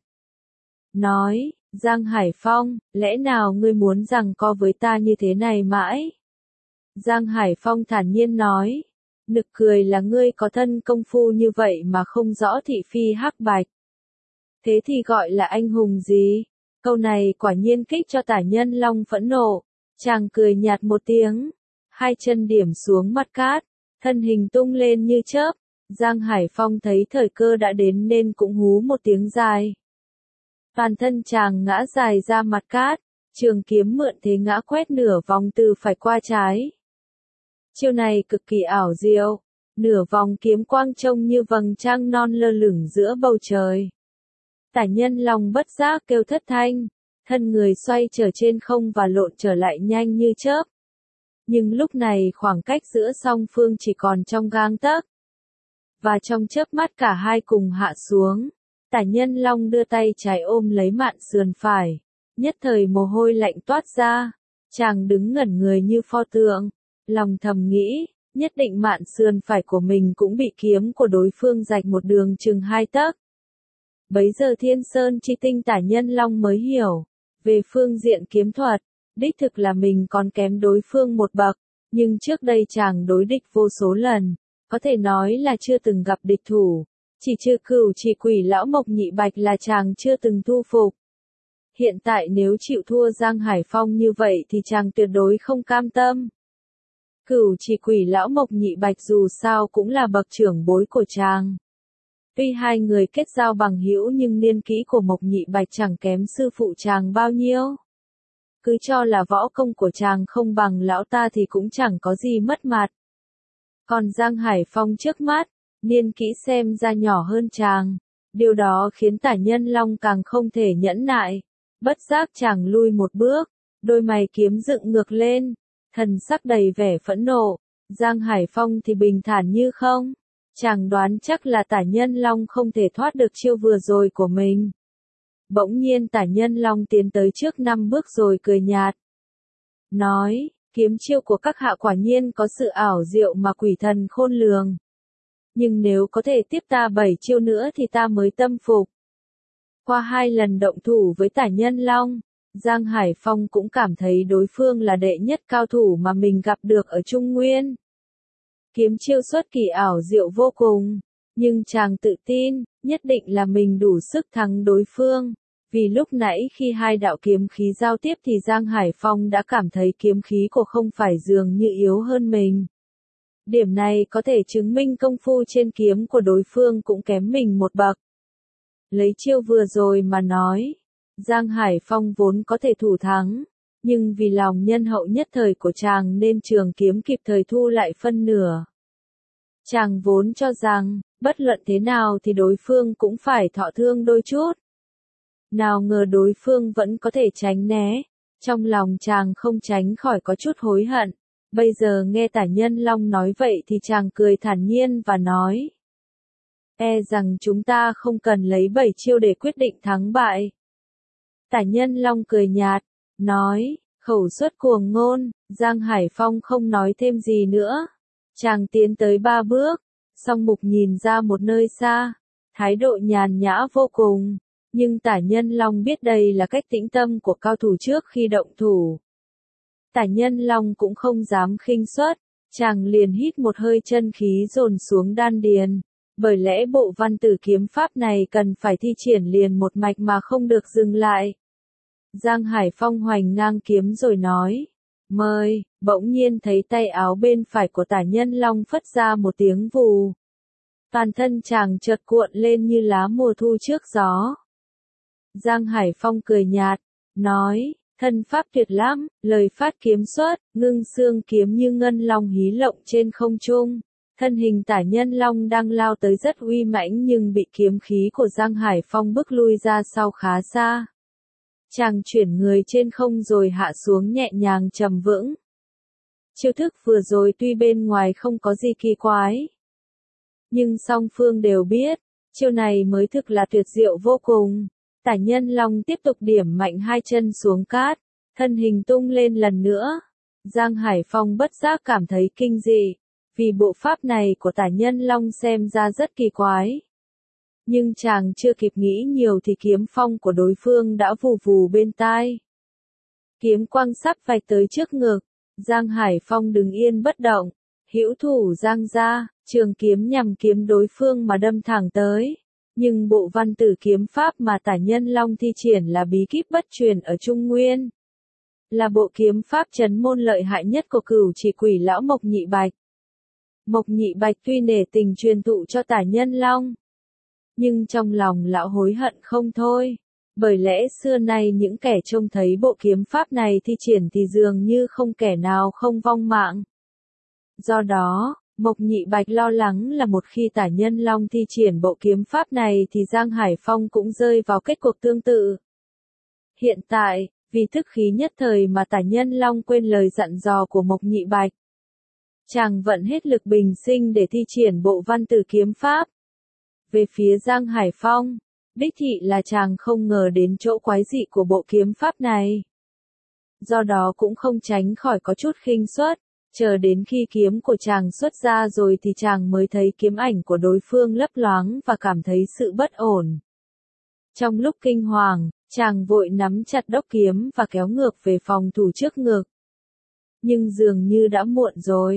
Nói, Giang Hải Phong, lẽ nào ngươi muốn giằng co với ta như thế này mãi? Giang Hải Phong thản nhiên nói, nực cười là ngươi có thân công phu như vậy mà không rõ thị phi hắc bạch. Thế thì gọi là anh hùng gì? Câu này quả nhiên kích cho Tả Nhân Long phẫn nộ. Chàng cười nhạt một tiếng, hai chân điểm xuống mặt cát, thân hình tung lên như chớp. Giang Hải Phong thấy thời cơ đã đến nên cũng hú một tiếng dài. Toàn thân chàng ngã dài ra mặt cát, trường kiếm mượn thế ngã quét nửa vòng từ phải qua trái. Chiêu này cực kỳ ảo diệu, nửa vòng kiếm quang trông như vầng trăng non lơ lửng giữa bầu trời. Tả Nhân Long bất giác kêu thất thanh, thân người xoay trở trên không và lộn trở lại nhanh như chớp. Nhưng lúc này khoảng cách giữa song phương chỉ còn trong gang tấc. Và trong chớp mắt cả hai cùng hạ xuống. Tả Nhân Long đưa tay trái ôm lấy mạn sườn phải, nhất thời mồ hôi lạnh toát ra. Chàng đứng ngẩn người như pho tượng, lòng thầm nghĩ, nhất định mạn sườn phải của mình cũng bị kiếm của đối phương rạch một đường chừng hai tấc. Bấy giờ Thiên Sơn chi tinh Tả Nhân Long mới hiểu, về phương diện kiếm thuật, đích thực là mình còn kém đối phương một bậc, nhưng trước đây chàng đối địch vô số lần, có thể nói là chưa từng gặp địch thủ, chỉ trừ Cửu Chỉ Quỷ lão Mộc Nhị Bạch là chàng chưa từng thu phục. Hiện tại nếu chịu thua Giang Hải Phong như vậy thì chàng tuyệt đối không cam tâm. Cửu Chỉ Quỷ lão Mộc Nhị Bạch dù sao cũng là bậc trưởng bối của chàng. Tuy hai người kết giao bằng hữu nhưng niên kỹ của Mộc Nhị Bạch chẳng kém sư phụ chàng bao nhiêu. Cứ cho là võ công của chàng không bằng lão ta thì cũng chẳng có gì mất mặt. Còn Giang Hải Phong trước mắt, niên kỹ xem ra nhỏ hơn chàng. Điều đó khiến Tả Nhân Long càng không thể nhẫn nại. Bất giác chàng lui một bước, đôi mày kiếm dựng ngược lên, thần sắc đầy vẻ phẫn nộ. Giang Hải Phong thì bình thản như không. Chàng đoán chắc là Tả Nhân Long không thể thoát được chiêu vừa rồi của mình. Bỗng nhiên Tả Nhân Long tiến tới trước năm bước rồi cười nhạt. Nói, kiếm chiêu của các hạ quả nhiên có sự ảo diệu mà quỷ thần khôn lường. Nhưng nếu có thể tiếp ta bảy chiêu nữa thì ta mới tâm phục. Qua hai lần động thủ với Tả Nhân Long, Giang Hải Phong cũng cảm thấy đối phương là đệ nhất cao thủ mà mình gặp được ở Trung Nguyên. Kiếm chiêu xuất kỳ ảo diệu vô cùng, nhưng chàng tự tin, nhất định là mình đủ sức thắng đối phương. Vì lúc nãy khi hai đạo kiếm khí giao tiếp thì Giang Hải Phong đã cảm thấy kiếm khí của không phải dường như yếu hơn mình. Điểm này có thể chứng minh công phu trên kiếm của đối phương cũng kém mình một bậc. Lấy chiêu vừa rồi mà nói, Giang Hải Phong vốn có thể thủ thắng, nhưng vì lòng nhân hậu nhất thời của chàng nên trường kiếm kịp thời thu lại phân nửa. Chàng vốn cho rằng, bất luận thế nào thì đối phương cũng phải thọ thương đôi chút. Nào ngờ đối phương vẫn có thể tránh né, trong lòng chàng không tránh khỏi có chút hối hận. Bây giờ nghe Tả Nhân Long nói vậy thì chàng cười thản nhiên và nói. E rằng chúng ta không cần lấy bảy chiêu để quyết định thắng bại. Tả Nhân Long cười nhạt, nói, khẩu xuất cuồng ngôn. Giang Hải Phong không nói thêm gì nữa. Chàng tiến tới ba bước, song mục nhìn ra một nơi xa, thái độ nhàn nhã vô cùng. Nhưng Tả Nhân Long biết đây là cách tĩnh tâm của cao thủ trước khi động thủ. Tả Nhân Long cũng không dám khinh suất, chàng liền hít một hơi chân khí dồn xuống đan điền. Bởi lẽ bộ văn tử kiếm pháp này cần phải thi triển liền một mạch mà không được dừng lại. Giang Hải Phong hoành ngang kiếm rồi nói, mời, bỗng nhiên thấy tay áo bên phải của Tả Nhân Long phất ra một tiếng vù. Toàn thân chàng chợt cuộn lên như lá mùa thu trước gió. Giang Hải Phong cười nhạt, nói, thân pháp tuyệt lắm, lời phát kiếm xuất, ngưng xương kiếm như ngân long hí lộng trên không trung. Thân hình Tả Nhân Long đang lao tới rất uy mãnh nhưng bị kiếm khí của Giang Hải Phong bức lui ra sau khá xa. Chàng chuyển người trên không rồi hạ xuống nhẹ nhàng trầm vững. Chiêu thức vừa rồi tuy bên ngoài không có gì kỳ quái, nhưng song phương đều biết, chiêu này mới thực là tuyệt diệu vô cùng. Tả Nhân Long tiếp tục điểm mạnh hai chân xuống cát, thân hình tung lên lần nữa. Giang Hải Phong bất giác cảm thấy kinh dị, vì bộ pháp này của Tả Nhân Long xem ra rất kỳ quái. Nhưng chàng chưa kịp nghĩ nhiều thì kiếm phong của đối phương đã vù vù bên tai. Kiếm quang sắp vạch tới trước ngực, Giang Hải Phong đứng yên bất động, hữu thủ giang ra, trường kiếm nhằm kiếm đối phương mà đâm thẳng tới. Nhưng bộ văn tử kiếm pháp mà Tả Nhân Long thi triển là bí kíp bất truyền ở Trung Nguyên. Là bộ kiếm pháp trấn môn lợi hại nhất của Cửu Chỉ Quỷ lão Mộc Nhị Bạch. Mộc Nhị Bạch tuy nể tình truyền thụ cho Tả Nhân Long, nhưng trong lòng lão hối hận không thôi. Bởi lẽ xưa nay những kẻ trông thấy bộ kiếm pháp này thi triển thì dường như không kẻ nào không vong mạng. Do đó, Mộc Nhị Bạch lo lắng là một khi Tả Nhân Long thi triển bộ kiếm pháp này thì Giang Hải Phong cũng rơi vào kết cục tương tự. Hiện tại, vì thức khí nhất thời mà Tả Nhân Long quên lời dặn dò của Mộc Nhị Bạch. Chàng vận hết lực bình sinh để thi triển bộ văn tử kiếm pháp. Về phía Giang Hải Phong, đích thị là chàng không ngờ đến chỗ quái dị của bộ kiếm pháp này. Do đó cũng không tránh khỏi có chút khinh suất. Chờ đến khi kiếm của chàng xuất ra rồi thì chàng mới thấy kiếm ảnh của đối phương lấp loáng và cảm thấy sự bất ổn. Trong lúc kinh hoàng, chàng vội nắm chặt đốc kiếm và kéo ngược về phòng thủ trước ngực. Nhưng dường như đã muộn rồi.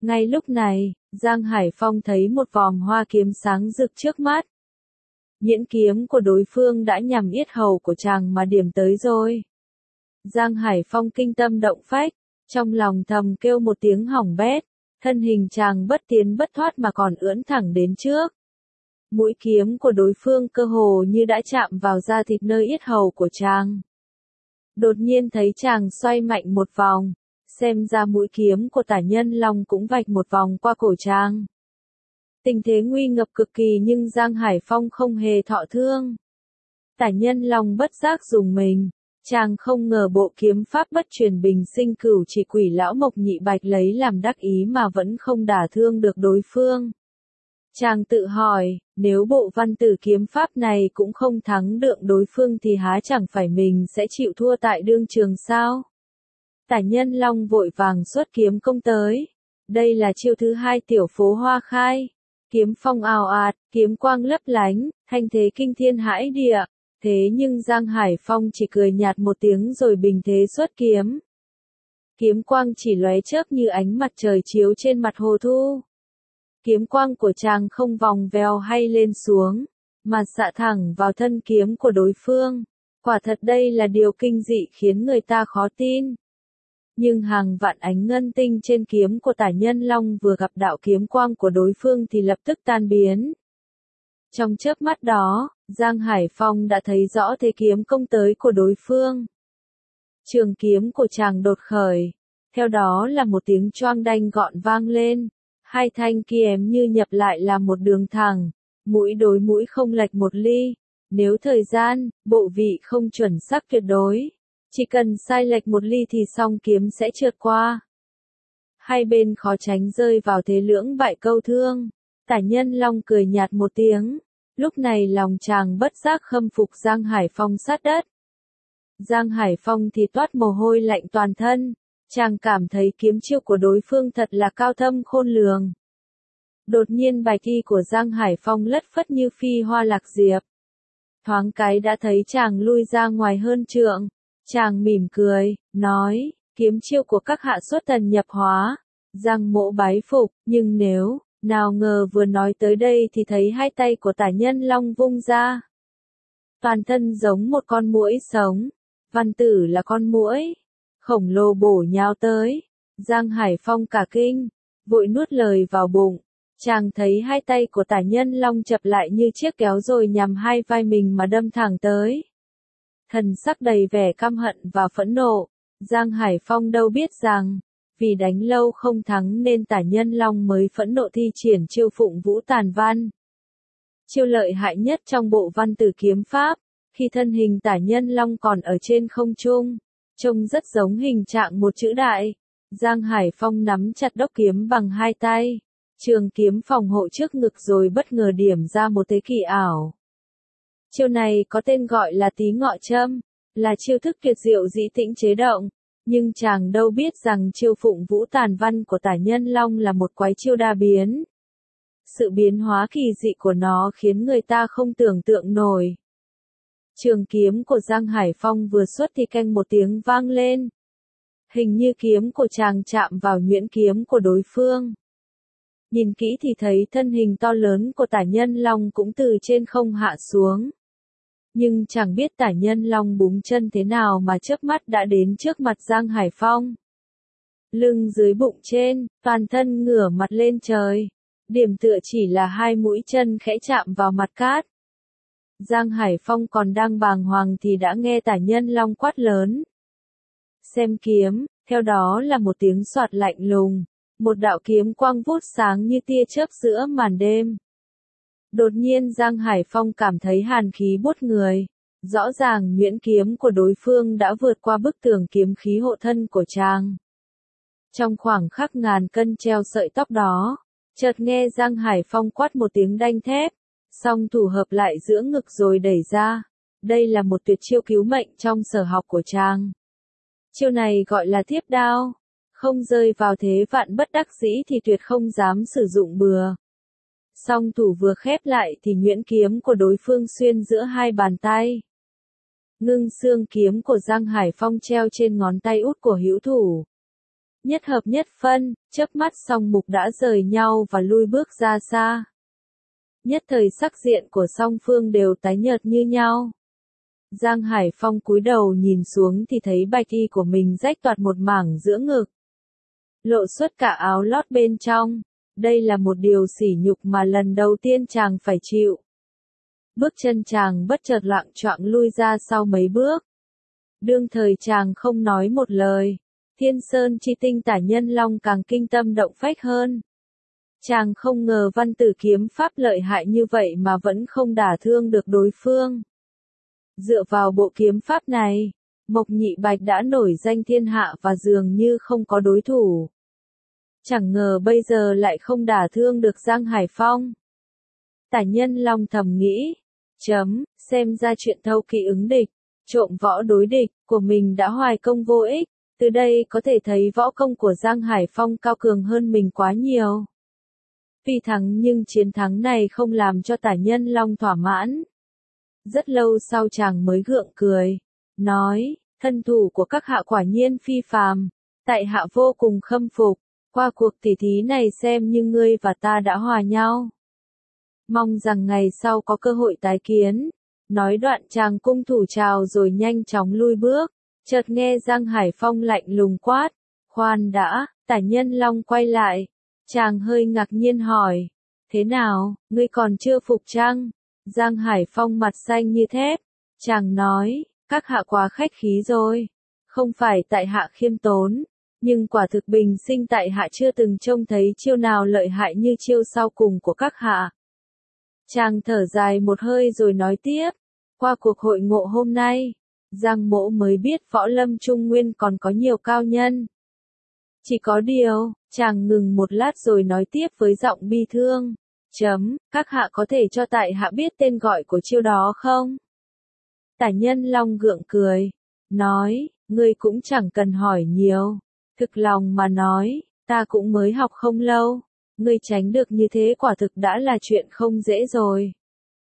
Ngay lúc này, Giang Hải Phong thấy một vòm hoa kiếm sáng rực trước mắt. Nhẫn kiếm của đối phương đã nhằm yết hầu của chàng mà điểm tới rồi. Giang Hải Phong kinh tâm động phách, trong lòng thầm kêu một tiếng hỏng bét, thân hình chàng bất tiến bất thoát mà còn ưỡn thẳng đến trước. Mũi kiếm của đối phương cơ hồ như đã chạm vào da thịt nơi yết hầu của chàng. Đột nhiên thấy chàng xoay mạnh một vòng, xem ra mũi kiếm của Tả Nhân Long cũng vạch một vòng qua cổ chàng. Tình thế nguy ngập cực kỳ nhưng Giang Hải Phong không hề thọ thương. Tả Nhân Long bất giác dùng mình, chàng không ngờ bộ kiếm pháp bất truyền bình sinh cửu chỉ quỷ lão Mộc Nhị Bạch lấy làm đắc ý mà vẫn không đả thương được đối phương. Chàng tự hỏi, nếu bộ văn tử kiếm pháp này cũng không thắng được đối phương thì há chẳng phải mình sẽ chịu thua tại đương trường sao? Tả Nhân Long vội vàng xuất kiếm công tới. Đây là chiêu thứ hai tiểu phố hoa khai. Kiếm phong ào ạt, kiếm quang lấp lánh, thanh thế kinh thiên hãi địa. Thế nhưng Giang Hải Phong chỉ cười nhạt một tiếng rồi bình thế xuất kiếm. Kiếm quang chỉ lóe chớp như ánh mặt trời chiếu trên mặt hồ thu. Kiếm quang của chàng không vòng vèo hay lên xuống, mà xạ thẳng vào thân kiếm của đối phương. Quả thật đây là điều kinh dị khiến người ta khó tin. Nhưng hàng vạn ánh ngân tinh trên kiếm của Tả Nhân Long vừa gặp đạo kiếm quang của đối phương thì lập tức tan biến. Trong chớp mắt đó, Giang Hải Phong đã thấy rõ thế kiếm công tới của đối phương. Trường kiếm của chàng đột khởi, theo đó là một tiếng choang đanh gọn vang lên. Hai thanh kiếm như nhập lại là một đường thẳng, mũi đối mũi không lệch một ly. Nếu thời gian, bộ vị không chuẩn xác tuyệt đối, chỉ cần sai lệch một ly thì song kiếm sẽ trượt qua. Hai bên khó tránh rơi vào thế lưỡng bại câu thương. Tả Nhân Long cười nhạt một tiếng, lúc này lòng chàng bất giác khâm phục Giang Hải Phong sát đất. Giang Hải Phong thì toát mồ hôi lạnh toàn thân. Chàng cảm thấy kiếm chiêu của đối phương thật là cao thâm khôn lường. Đột nhiên bài thi của Giang Hải Phong lất phất như phi hoa lạc diệp. Thoáng cái đã thấy chàng lui ra ngoài hơn trượng. Chàng mỉm cười, nói, kiếm chiêu của các hạ xuất thần nhập hóa. Giang mỗ bái phục, nhưng nếu, nào ngờ vừa nói tới đây thì thấy hai tay của Tả Nhân Long vung ra. Toàn thân giống một con muỗi sống. Văn tử là con muỗi. Khổng lồ bổ nhào tới. Giang Hải Phong cả kinh, vội nuốt lời vào bụng. Chàng thấy hai tay của Tả Nhân Long chập lại như chiếc kéo rồi nhằm hai vai mình mà đâm thẳng tới. Thần sắc đầy vẻ căm hận và phẫn nộ. Giang Hải Phong đâu biết rằng, vì đánh lâu không thắng nên Tả Nhân Long mới phẫn nộ thi triển chiêu Phụng Vũ Tàn Văn. Chiêu lợi hại nhất trong bộ văn tử kiếm pháp, khi thân hình Tả Nhân Long còn ở trên không trung. Trông rất giống hình trạng một chữ đại. Giang Hải Phong nắm chặt đốc kiếm bằng hai tay. Trường kiếm phòng hộ trước ngực rồi bất ngờ điểm ra một thế kỳ ảo. Chiêu này có tên gọi là tí ngọ châm, là chiêu thức tuyệt diệu dĩ tĩnh chế động. Nhưng chàng đâu biết rằng chiêu Phụng Vũ Tàn Văn của Tả Nhân Long là một quái chiêu đa biến. Sự biến hóa kỳ dị của nó khiến người ta không tưởng tượng nổi. Trường kiếm của Giang Hải Phong vừa xuất thì canh một tiếng vang lên. Hình như kiếm của chàng chạm vào nhuyễn kiếm của đối phương. Nhìn kỹ thì thấy thân hình to lớn của Tả Nhân Long cũng từ trên không hạ xuống. Nhưng chẳng biết Tả Nhân Long búng chân thế nào mà chớp mắt đã đến trước mặt Giang Hải Phong. Lưng dưới bụng trên, toàn thân ngửa mặt lên trời. Điểm tựa chỉ là hai mũi chân khẽ chạm vào mặt cát. Giang Hải Phong còn đang bàng hoàng thì đã nghe Tả Nhân Long quát lớn. Xem kiếm, theo đó là một tiếng xoạt lạnh lùng. Một đạo kiếm quang vút sáng như tia chớp giữa màn đêm. Đột nhiên Giang Hải Phong cảm thấy hàn khí buốt người. Rõ ràng nhuyễn kiếm của đối phương đã vượt qua bức tường kiếm khí hộ thân của chàng. Trong khoảng khắc ngàn cân treo sợi tóc đó, chợt nghe Giang Hải Phong quát một tiếng đanh thép. Song thủ hợp lại giữa ngực rồi đẩy ra. Đây là một tuyệt chiêu cứu mệnh trong sở học của chàng. Chiêu này gọi là thiếp đao. Không rơi vào thế vạn bất đắc dĩ thì tuyệt không dám sử dụng bừa. Song thủ vừa khép lại thì nhuyễn kiếm của đối phương xuyên giữa hai bàn tay. Ngưng xương kiếm của Giang Hải Phong treo trên ngón tay út của hữu thủ. Nhất hợp nhất phân, chớp mắt song mục đã rời nhau và lui bước ra xa. Nhất thời sắc diện của song phương đều tái nhợt như nhau. Giang Hải Phong cúi đầu nhìn xuống thì thấy bạch y của mình rách toạc một mảng giữa ngực. Lộ xuất cả áo lót bên trong. Đây là một điều sỉ nhục mà lần đầu tiên chàng phải chịu. Bước chân chàng bất chợt loạng choạng lui ra sau mấy bước. Đương thời chàng không nói một lời. Thiên Sơn chi tinh tả nhân long càng kinh tâm động phách hơn. Chàng không ngờ văn tử kiếm pháp lợi hại như vậy mà vẫn không đả thương được đối phương. Dựa vào bộ kiếm pháp này, Mộc Nhị Bạch đã nổi danh thiên hạ và dường như không có đối thủ. Chẳng ngờ bây giờ lại không đả thương được Giang Hải Phong. Tả nhân long thầm nghĩ, chấm, xem ra chuyện thâu kỵ ứng địch, trộm võ đối địch của mình đã hoài công vô ích, từ đây có thể thấy võ công của Giang Hải Phong cao cường hơn mình quá nhiều. Tuy thắng nhưng chiến thắng này không làm cho tả nhân long thỏa mãn. Rất lâu sau chàng mới gượng cười, nói, thân thủ của các hạ quả nhiên phi phàm, tại hạ vô cùng khâm phục, qua cuộc tỉ thí này xem như ngươi và ta đã hòa nhau. Mong rằng ngày sau có cơ hội tái kiến. Nói đoạn chàng cung thủ chào rồi nhanh chóng lui bước, chợt nghe Giang Hải Phong lạnh lùng quát, khoan đã, tả nhân long quay lại. Chàng hơi ngạc nhiên hỏi, thế nào, ngươi còn chưa phục chăng? Giang Hải Phong mặt xanh như thép, chàng nói, các hạ quá khách khí rồi, không phải tại hạ khiêm tốn, nhưng quả thực bình sinh tại hạ chưa từng trông thấy chiêu nào lợi hại như chiêu sau cùng của các hạ. Chàng thở dài một hơi rồi nói tiếp, qua cuộc hội ngộ hôm nay, Giang mỗ mới biết võ lâm Trung Nguyên còn có nhiều cao nhân. Chỉ có điều, chàng ngừng một lát rồi nói tiếp với giọng bi thương, chấm, các hạ có thể cho tại hạ biết tên gọi của chiêu đó không? Tả nhân long gượng cười, nói, ngươi cũng chẳng cần hỏi nhiều, thực lòng mà nói, ta cũng mới học không lâu, ngươi tránh được như thế quả thực đã là chuyện không dễ rồi.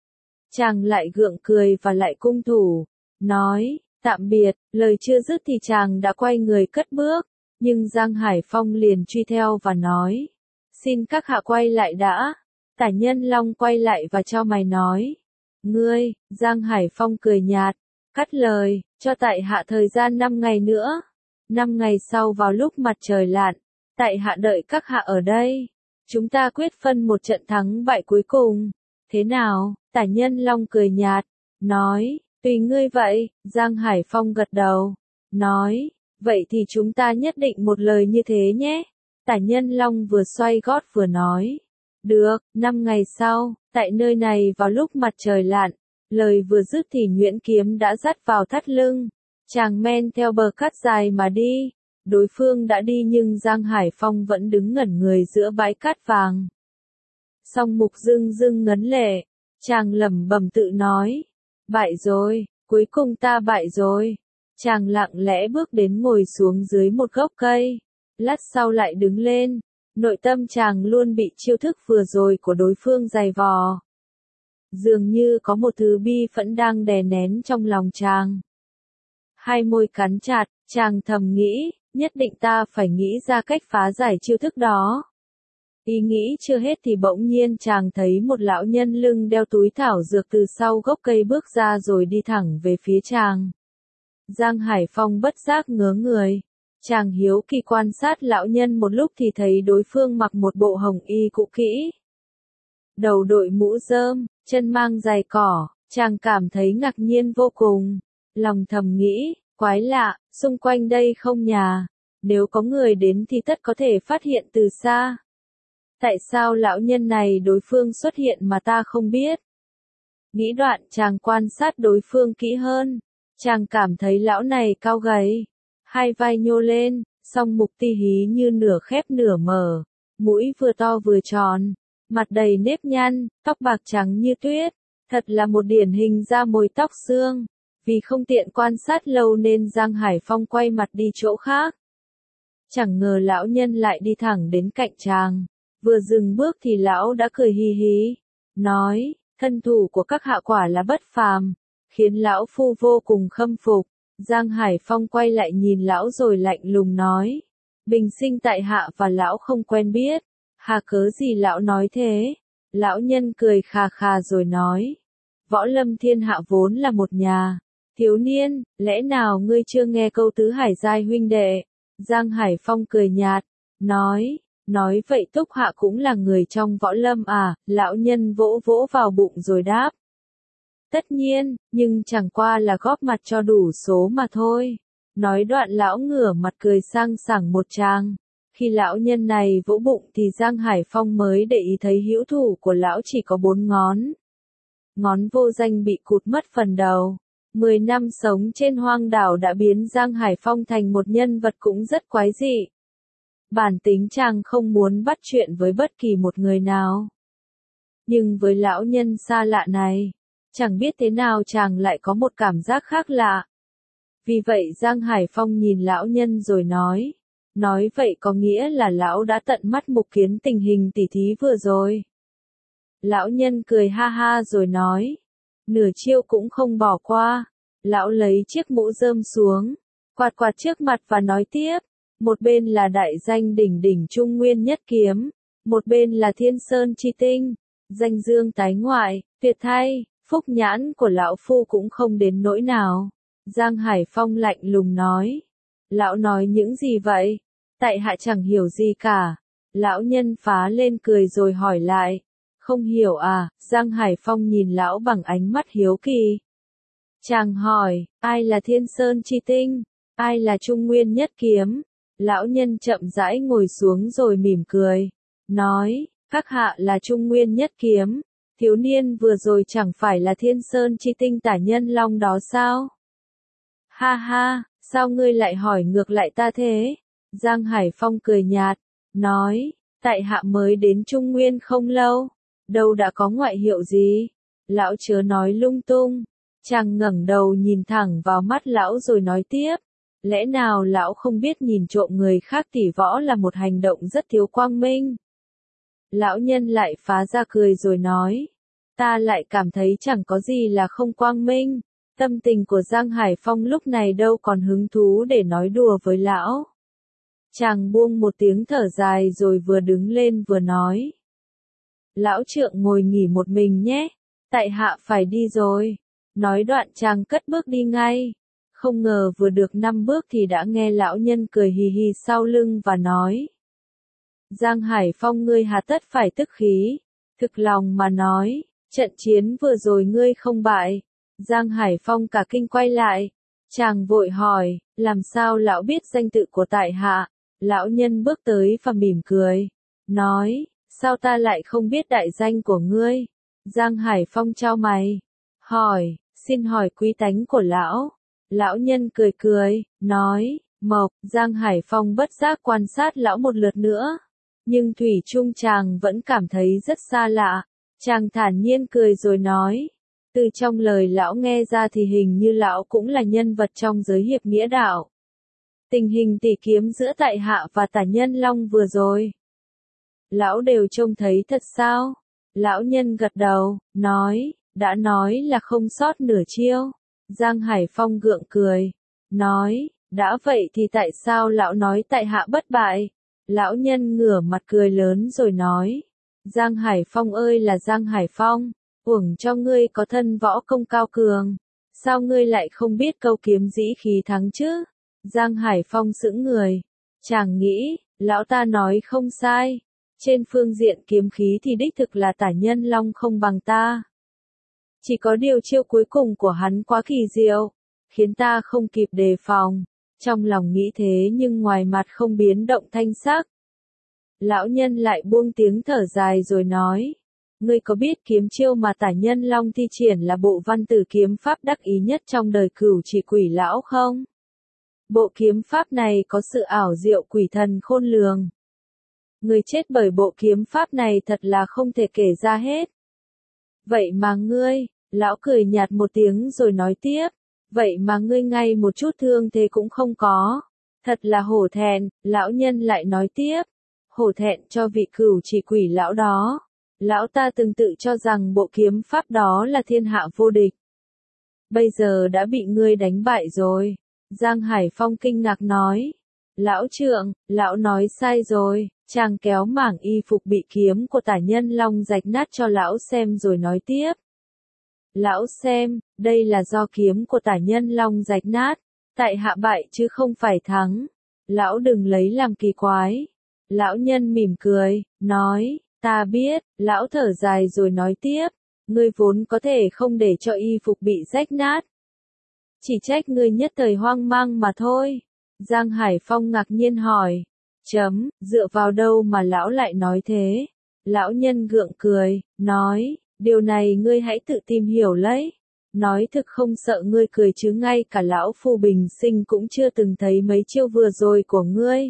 Chàng lại gượng cười và lại cung thủ, nói, tạm biệt, lời chưa dứt thì chàng đã quay người cất bước, nhưng Giang Hải Phong liền truy theo và nói, xin các hạ quay lại đã. Tả nhân long quay lại và chau mày nói, ngươi, Giang Hải Phong cười nhạt, cắt lời, cho tại hạ thời gian năm ngày nữa. Năm ngày sau vào lúc mặt trời lặn, tại hạ đợi các hạ ở đây. Chúng ta quyết phân một trận thắng bại cuối cùng. Thế nào? Tả nhân long cười nhạt, nói, tùy ngươi vậy. Giang Hải Phong gật đầu, nói, vậy thì chúng ta nhất định một lời như thế nhé. Tả nhân long vừa xoay gót vừa nói, được, năm ngày sau, tại nơi này vào lúc mặt trời lặn. Lời vừa dứt thì nhuyễn kiếm đã dắt vào thắt lưng. Chàng men theo bờ cát dài mà đi. Đối phương đã đi nhưng Giang Hải Phong vẫn đứng ngẩn người giữa bãi cát vàng. Song mục dưng dưng ngấn lệ. Chàng lẩm bẩm tự nói. Bại rồi, cuối cùng ta bại rồi. Chàng lặng lẽ bước đến ngồi xuống dưới một gốc cây. Lát sau lại đứng lên. Nội tâm chàng luôn bị chiêu thức vừa rồi của đối phương giày vò. Dường như có một thứ bi phẫn đang đè nén trong lòng chàng. Hai môi cắn chặt, chàng thầm nghĩ, nhất định ta phải nghĩ ra cách phá giải chiêu thức đó. Ý nghĩ chưa hết thì bỗng nhiên chàng thấy một lão nhân lưng đeo túi thảo dược từ sau gốc cây bước ra rồi đi thẳng về phía chàng. Giang Hải Phong bất giác ngớ người. Chàng hiếu kỳ quan sát lão nhân một lúc thì thấy đối phương mặc một bộ hồng y cũ kỹ. Đầu đội mũ rơm, chân mang giày cỏ, chàng cảm thấy ngạc nhiên vô cùng. Lòng thầm nghĩ, quái lạ, xung quanh đây không nhà. Nếu có người đến thì tất có thể phát hiện từ xa. Tại sao lão nhân này đối phương xuất hiện mà ta không biết? Nghĩ đoạn chàng quan sát đối phương kỹ hơn. Chàng cảm thấy lão này cao gầy. Hai vai nhô lên, song mục ti hí như nửa khép nửa mở. Mũi vừa to vừa tròn. Mặt đầy nếp nhăn, tóc bạc trắng như tuyết. Thật là một điển hình da mồi tóc xương. Vì không tiện quan sát lâu nên Giang Hải Phong quay mặt đi chỗ khác. Chẳng ngờ lão nhân lại đi thẳng đến cạnh chàng. Vừa dừng bước thì lão đã cười hì hí. Nói, thân thủ của các hạ quả là bất phàm. Khiến lão phu vô cùng khâm phục. Giang Hải Phong quay lại nhìn lão rồi lạnh lùng nói. Bình sinh tại hạ và lão không quen biết. Hà cớ gì lão nói thế? Lão nhân cười khà khà rồi nói. Võ lâm thiên hạ vốn là một nhà. Thiếu niên, lẽ nào ngươi chưa nghe câu tứ hải giai huynh đệ? Giang Hải Phong cười nhạt, nói, nói vậy Túc Hạ cũng là người trong võ lâm à? Lão nhân vỗ vỗ vào bụng rồi đáp. Tất nhiên, nhưng chẳng qua là góp mặt cho đủ số mà thôi. Nói đoạn lão ngửa mặt cười sang sảng một tràng. Khi lão nhân này vỗ bụng thì Giang Hải Phong mới để ý thấy hữu thủ của lão chỉ có bốn ngón. Ngón vô danh bị cụt mất phần đầu. Mười năm sống trên hoang đảo đã biến Giang Hải Phong thành một nhân vật cũng rất quái dị. Bản tính chàng không muốn bắt chuyện với bất kỳ một người nào. Nhưng với lão nhân xa lạ này, chẳng biết thế nào chàng lại có một cảm giác khác lạ. Vì vậy Giang Hải Phong nhìn lão nhân rồi nói. Nói vậy có nghĩa là lão đã tận mắt mục kiến tình hình tỉ thí vừa rồi. Lão nhân cười ha ha rồi nói. Nửa chiêu cũng không bỏ qua. Lão lấy chiếc mũ rơm xuống, quạt quạt trước mặt và nói tiếp. Một bên là đại danh đỉnh đỉnh Trung Nguyên Nhất Kiếm. Một bên là Thiên Sơn Chi Tinh. Danh dương tái ngoại, tuyệt thay, phúc nhãn của lão phu cũng không đến nỗi nào. Giang Hải Phong lạnh lùng nói. Lão nói những gì vậy? Tại hạ chẳng hiểu gì cả. Lão nhân phá lên cười rồi hỏi lại. Không hiểu à? Giang Hải Phong nhìn lão bằng ánh mắt hiếu kỳ. Chàng hỏi, ai là Thiên Sơn Chi Tinh? Ai là Trung Nguyên Nhất Kiếm? Lão nhân chậm rãi ngồi xuống rồi mỉm cười. Nói, các hạ là Trung Nguyên Nhất Kiếm. Thiếu niên vừa rồi chẳng phải là Thiên Sơn Chi Tinh tả nhân long đó sao? Ha ha, sao ngươi lại hỏi ngược lại ta thế? Giang Hải Phong cười nhạt, nói, tại hạ mới đến Trung Nguyên không lâu, đâu đã có ngoại hiệu gì? Lão chớ nói lung tung. Chàng ngẩng đầu nhìn thẳng vào mắt lão rồi nói tiếp. Lẽ nào lão không biết nhìn trộm người khác tỉ võ là một hành động rất thiếu quang minh? Lão nhân lại phá ra cười rồi nói. Ta lại cảm thấy chẳng có gì là không quang minh. Tâm tình của Giang Hải Phong lúc này đâu còn hứng thú để nói đùa với lão. Chàng buông một tiếng thở dài rồi vừa đứng lên vừa nói. Lão trượng ngồi nghỉ một mình nhé. Tại hạ phải đi rồi. Nói đoạn chàng cất bước đi ngay. Không ngờ vừa được năm bước thì đã nghe lão nhân cười hì hì sau lưng và nói. Giang Hải Phong ngươi hà tất phải tức khí. Thực lòng mà nói, trận chiến vừa rồi ngươi không bại. Giang Hải Phong cả kinh quay lại. Chàng vội hỏi, làm sao lão biết danh tự của tại hạ? Lão nhân bước tới và mỉm cười. Nói, sao ta lại không biết đại danh của ngươi? Giang Hải Phong chau mày. Hỏi, xin hỏi quý tánh của lão. Lão nhân cười cười, nói, Mộc. Giang Hải Phong bất giác quan sát lão một lượt nữa. Nhưng thủy chung chàng vẫn cảm thấy rất xa lạ. Chàng thản nhiên cười rồi nói. Từ trong lời lão nghe ra thì hình như lão cũng là nhân vật trong giới hiệp nghĩa đạo. Tình hình tỉ kiếm giữa tại hạ và tả nhân long vừa rồi. Lão đều trông thấy thật sao? Lão nhân gật đầu, nói, đã nói là không sót nửa chiêu. Giang Hải Phong gượng cười, nói, đã vậy thì tại sao lão nói tại hạ bất bại? Lão nhân ngửa mặt cười lớn rồi nói, Giang Hải Phong ơi là Giang Hải Phong, uổng cho ngươi có thân võ công cao cường, sao ngươi lại không biết câu kiếm dĩ khí thắng chứ? Giang Hải Phong sững người, chàng nghĩ, lão ta nói không sai, trên phương diện kiếm khí thì đích thực là tả nhân long không bằng ta. Chỉ có điều chiêu cuối cùng của hắn quá kỳ diệu, khiến ta không kịp đề phòng, trong lòng nghĩ thế nhưng ngoài mặt không biến động thanh sắc. Lão nhân lại buông tiếng thở dài rồi nói, ngươi có biết kiếm chiêu mà tả nhân long thi triển là bộ văn tử kiếm pháp đắc ý nhất trong đời Cửu Chỉ Quỷ lão không? Bộ kiếm pháp này có sự ảo diệu quỷ thần khôn lường. Người chết bởi bộ kiếm pháp này thật là không thể kể ra hết. Vậy mà ngươi, lão cười nhạt một tiếng rồi nói tiếp, vậy mà ngươi ngay một chút thương thế cũng không có. Thật là hổ thẹn, lão nhân lại nói tiếp, hổ thẹn cho vị Cửu Chỉ Quỷ lão đó. Lão ta từng tự cho rằng bộ kiếm pháp đó là thiên hạ vô địch. Bây giờ đã bị ngươi đánh bại rồi. Giang Hải Phong kinh ngạc nói, Lão trượng, lão nói sai rồi, chàng kéo mảng y phục bị kiếm của tả nhân long rạch nát cho lão xem rồi nói tiếp. Lão xem, đây là do kiếm của tả nhân long rạch nát, tại hạ bại chứ không phải thắng. Lão đừng lấy làm kỳ quái. Lão nhân mỉm cười, nói, ta biết, lão thở dài rồi nói tiếp, ngươi vốn có thể không để cho y phục bị rách nát. Chỉ trách ngươi nhất thời hoang mang mà thôi. Giang Hải Phong ngạc nhiên hỏi, chấm, dựa vào đâu mà lão lại nói thế? Lão nhân gượng cười, nói, điều này ngươi hãy tự tìm hiểu lấy. Nói thực không sợ ngươi cười chứ ngay cả lão phu bình sinh cũng chưa từng thấy mấy chiêu vừa rồi của ngươi.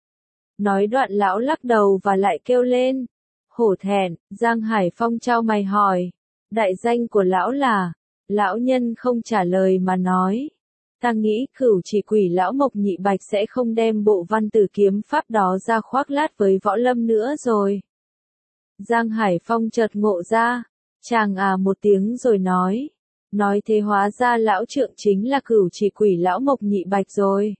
Nói đoạn lão lắc đầu và lại kêu lên. Hổ thẹn, Giang Hải Phong trao mày hỏi. Đại danh của lão là? Lão nhân không trả lời mà nói. Ta nghĩ Cửu Chỉ Quỷ lão Mộc Nhị Bạch sẽ không đem bộ văn tử kiếm pháp đó ra khoác lác với võ lâm nữa rồi. Giang Hải Phong chợt ngộ ra. Chàng à một tiếng rồi nói. Nói thế hóa ra lão trượng chính là Cửu Chỉ Quỷ lão Mộc Nhị Bạch rồi.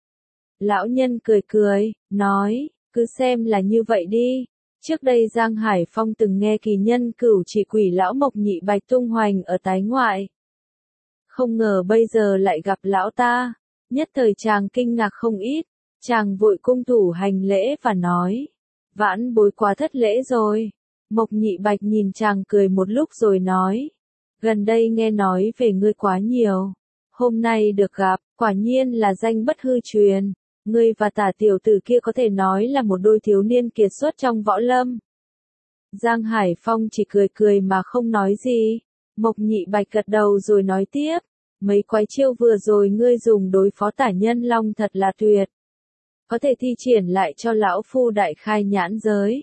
Lão nhân cười cười, nói, cứ xem là như vậy đi. Trước đây Giang Hải Phong từng nghe kỳ nhân Cửu Chỉ Quỷ lão Mộc Nhị Bạch tung hoành ở tái ngoại. Không ngờ bây giờ lại gặp lão ta. Nhất thời chàng kinh ngạc không ít. Chàng vội cung thủ hành lễ và nói. Vãn bối quá thất lễ rồi. Mộc Nhị Bạch nhìn chàng cười một lúc rồi nói. Gần đây nghe nói về ngươi quá nhiều. Hôm nay được gặp, quả nhiên là danh bất hư truyền. Ngươi và tả tiểu tử kia có thể nói là một đôi thiếu niên kiệt xuất trong võ lâm. Giang Hải Phong chỉ cười cười mà không nói gì. Mộc Nhị Bạch gật đầu rồi nói tiếp. Mấy quái chiêu vừa rồi ngươi dùng đối phó tả nhân long thật là tuyệt. Có thể thi triển lại cho lão phu đại khai nhãn giới.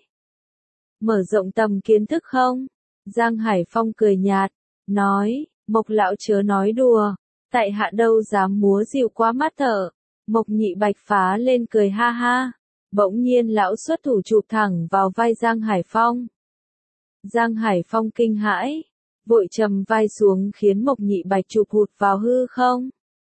Mở rộng tầm kiến thức không? Giang Hải Phong cười nhạt. Nói, Mộc lão chớ nói đùa. Tại hạ đâu dám múa dịu quá mắt thở. Mộc Nhị Bạch phá lên cười ha ha. Bỗng nhiên lão xuất thủ chụp thẳng vào vai Giang Hải Phong. Giang Hải Phong kinh hãi. Vội trầm vai xuống khiến Mộc Nhị Bạch chụp hụt vào hư không.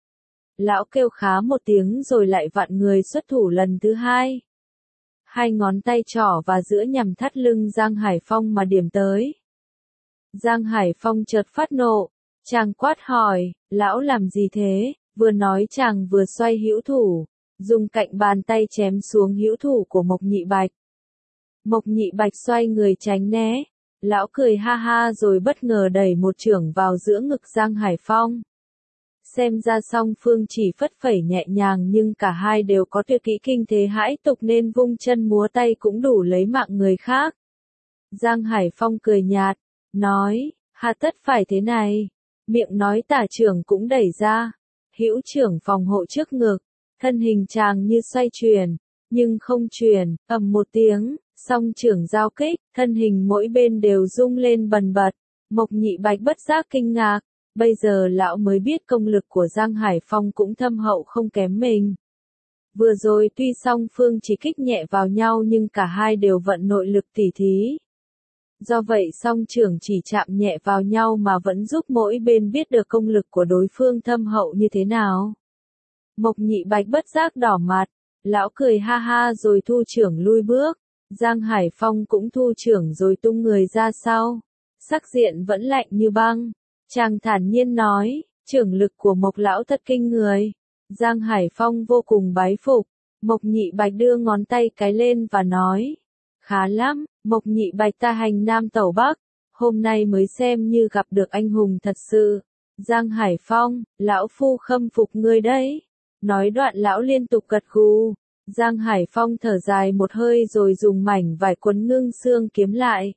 Lão kêu khá một tiếng rồi lại vặn người xuất thủ lần thứ hai. Hai ngón tay trỏ và giữa nhằm thắt lưng Giang Hải Phong mà điểm tới. Giang Hải Phong chợt phát nộ. Chàng quát hỏi, lão làm gì thế? Vừa nói chàng vừa xoay hữu thủ. Dùng cạnh bàn tay chém xuống hữu thủ của Mộc Nhị Bạch. Mộc Nhị Bạch xoay người tránh né. Lão cười ha ha rồi bất ngờ đẩy một chưởng vào giữa ngực Giang Hải Phong. Xem ra song phương chỉ phất phẩy nhẹ nhàng nhưng cả hai đều có tuyệt kỹ kinh thế hãi tục nên vung chân múa tay cũng đủ lấy mạng người khác. Giang Hải Phong cười nhạt, nói, hà tất phải thế này. Miệng nói tả chưởng cũng đẩy ra. Hữu chưởng phòng hộ trước ngực. Thân hình chàng như xoay chuyển, nhưng không chuyển, ầm một tiếng. Song chưởng giao kích, thân hình mỗi bên đều rung lên bần bật. Mộc Nhị Bạch bất giác kinh ngạc. Bây giờ lão mới biết công lực của Giang Hải Phong cũng thâm hậu không kém mình. Vừa rồi tuy song phương chỉ kích nhẹ vào nhau nhưng cả hai đều vận nội lực tỉ thí. Do vậy song chưởng chỉ chạm nhẹ vào nhau mà vẫn giúp mỗi bên biết được công lực của đối phương thâm hậu như thế nào. Mộc Nhị Bạch bất giác đỏ mặt. Lão cười ha ha rồi thu chưởng lui bước. Giang Hải Phong cũng thu chưởng rồi tung người ra sau. Sắc diện vẫn lạnh như băng. Chàng thản nhiên nói, chưởng lực của Mộc lão thật kinh người. Giang Hải Phong vô cùng bái phục. Mộc Nhị Bạch đưa ngón tay cái lên và nói, khá lắm, Mộc Nhị Bạch ta hành Nam tẩu Bắc. Hôm nay mới xem như gặp được anh hùng thật sự. Giang Hải Phong, lão phu khâm phục ngươi đấy. Nói đoạn lão liên tục gật gù. Giang Hải Phong thở dài một hơi rồi dùng mảnh vải quấn ngưng xương kiếm lại.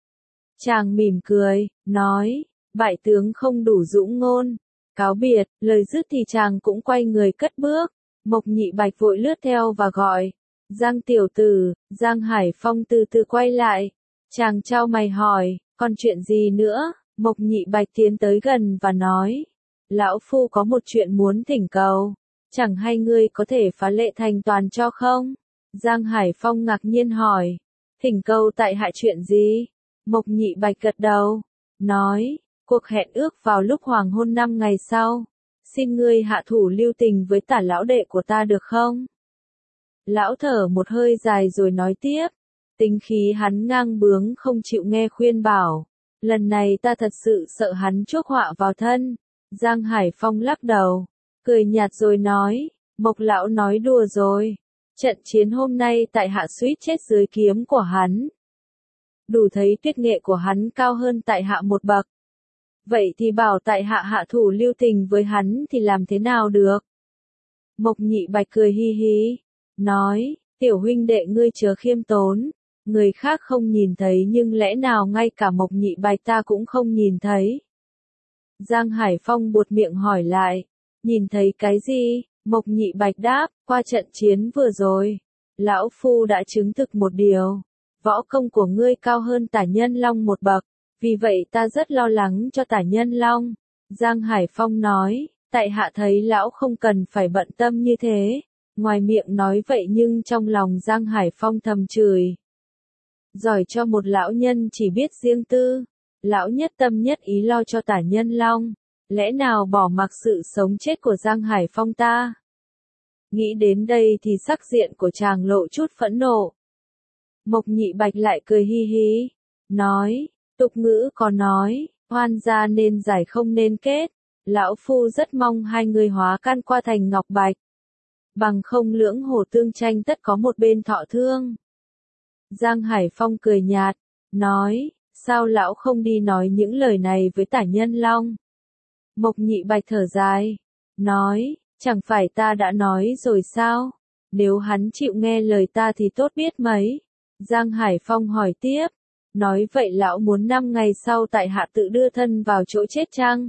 Chàng mỉm cười, nói, bại tướng không đủ dũng ngôn. Cáo biệt, lời dứt thì chàng cũng quay người cất bước. Mộc Nhị Bạch vội lướt theo và gọi, Giang tiểu tử. Giang Hải Phong từ từ quay lại. Chàng trao mày hỏi, còn chuyện gì nữa? Mộc Nhị Bạch tiến tới gần và nói, lão phu có một chuyện muốn thỉnh cầu. Chẳng hay ngươi có thể phá lệ thành toàn cho không? Giang Hải Phong ngạc nhiên hỏi, thỉnh cầu tại hạ chuyện gì? Mộc Nhị Bạch gật đầu, nói, cuộc hẹn ước vào lúc hoàng hôn năm ngày sau. Xin ngươi hạ thủ lưu tình với tả lão đệ của ta được không? Lão thở một hơi dài rồi nói tiếp. Tính khí hắn ngang bướng không chịu nghe khuyên bảo. Lần này ta thật sự sợ hắn chuốc họa vào thân. Giang Hải Phong lắc đầu, cười nhạt rồi nói, Mộc lão nói đùa rồi. Trận chiến hôm nay tại hạ suýt chết dưới kiếm của hắn. Đủ thấy tuyệt nghệ của hắn cao hơn tại hạ một bậc. Vậy thì bảo tại hạ hạ thủ lưu tình với hắn thì làm thế nào được? Mộc Nhị Bạch cười hi hi, nói, tiểu huynh đệ ngươi chớ khiêm tốn, người khác không nhìn thấy nhưng lẽ nào ngay cả Mộc Nhị Bạch ta cũng không nhìn thấy? Giang Hải Phong buột miệng hỏi lại, nhìn thấy cái gì? Mộc Nhị Bạch đáp, qua trận chiến vừa rồi, lão phu đã chứng thực một điều, võ công của ngươi cao hơn Tả Nhân Long một bậc, vì vậy ta rất lo lắng cho Tả Nhân Long. Giang Hải Phong nói, tại hạ thấy lão không cần phải bận tâm như thế, ngoài miệng nói vậy nhưng trong lòng Giang Hải Phong thầm chửi. Giỏi cho một lão nhân chỉ biết riêng tư, lão nhất tâm nhất ý lo cho Tả Nhân Long, lẽ nào bỏ mặc sự sống chết của Giang Hải Phong ta? Nghĩ đến đây thì sắc diện của chàng lộ chút phẫn nộ. Mộc Nhị Bạch lại cười hi hi, nói, tục ngữ có nói, oan gia nên giải không nên kết, lão phu rất mong hai người hóa can qua thành ngọc bạch. Bằng không lưỡng hồ tương tranh tất có một bên thọ thương. Giang Hải Phong cười nhạt, nói, sao lão không đi nói những lời này với Tả Nhân Long? Mộc Nhị Bạch thở dài, nói, chẳng phải ta đã nói rồi sao? Nếu hắn chịu nghe lời ta thì tốt biết mấy. Giang Hải Phong hỏi tiếp, nói vậy lão muốn năm ngày sau tại hạ tự đưa thân vào chỗ chết chăng?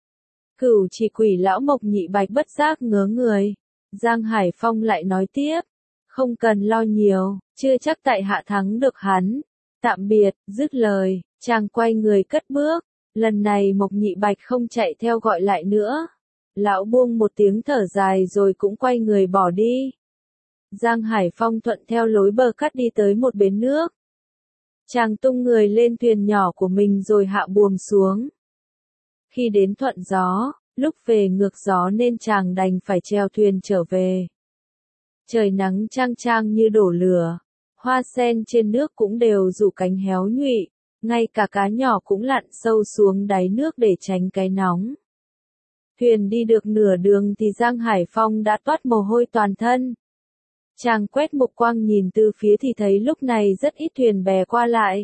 Cửu Chỉ Quỷ lão Mộc Nhị Bạch bất giác ngớ người. Giang Hải Phong lại nói tiếp, không cần lo nhiều, chưa chắc tại hạ thắng được hắn. Tạm biệt, dứt lời, chàng quay người cất bước. Lần này Mộc Nhị Bạch không chạy theo gọi lại nữa. Lão buông một tiếng thở dài rồi cũng quay người bỏ đi. Giang Hải Phong thuận theo lối bờ cát đi tới một bến nước. Chàng tung người lên thuyền nhỏ của mình rồi hạ buồm xuống. Khi đến thuận gió, lúc về ngược gió nên chàng đành phải chèo thuyền trở về. Trời nắng chang chang như đổ lửa, hoa sen trên nước cũng đều rủ cánh héo nhụy, ngay cả cá nhỏ cũng lặn sâu xuống đáy nước để tránh cái nóng. Thuyền đi được nửa đường thì Giang Hải Phong đã toát mồ hôi toàn thân. Chàng quét mục quang nhìn từ phía thì thấy lúc này rất ít thuyền bè qua lại.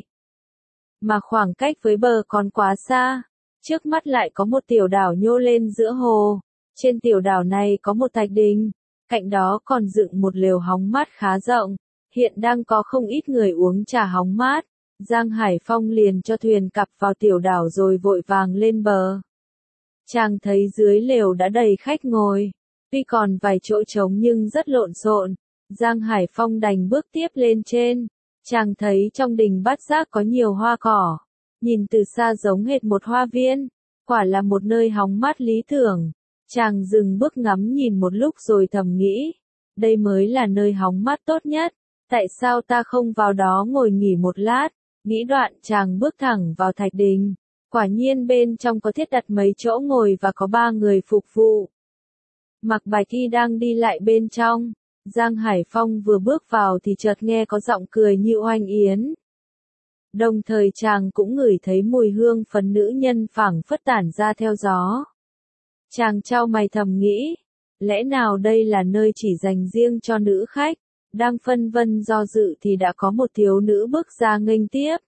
Mà khoảng cách với bờ còn quá xa, trước mắt lại có một tiểu đảo nhô lên giữa hồ. Trên tiểu đảo này có một thạch đình, cạnh đó còn dựng một lều hóng mát khá rộng, hiện đang có không ít người uống trà hóng mát. Giang Hải Phong liền cho thuyền cặp vào tiểu đảo rồi vội vàng lên bờ. Chàng thấy dưới lều đã đầy khách ngồi, tuy còn vài chỗ trống nhưng rất lộn xộn. Giang Hải Phong đành bước tiếp lên trên. Chàng thấy trong đình Bát Giác có nhiều hoa cỏ, nhìn từ xa giống hệt một hoa viên, quả là một nơi hóng mát lý tưởng. Chàng dừng bước ngắm nhìn một lúc rồi thầm nghĩ, đây mới là nơi hóng mát tốt nhất, tại sao ta không vào đó ngồi nghỉ một lát? Nghĩ đoạn chàng bước thẳng vào thạch đình, quả nhiên bên trong có thiết đặt mấy chỗ ngồi và có ba người phục vụ. Mạc Bạch Y đang đi lại bên trong. Giang Hải Phong vừa bước vào thì chợt nghe có giọng cười như oanh yến. Đồng thời chàng cũng ngửi thấy mùi hương phấn nữ nhân phảng phất tản ra theo gió. Chàng chau mày thầm nghĩ, lẽ nào đây là nơi chỉ dành riêng cho nữ khách? Đang phân vân do dự thì đã có một thiếu nữ bước ra nghênh tiếp.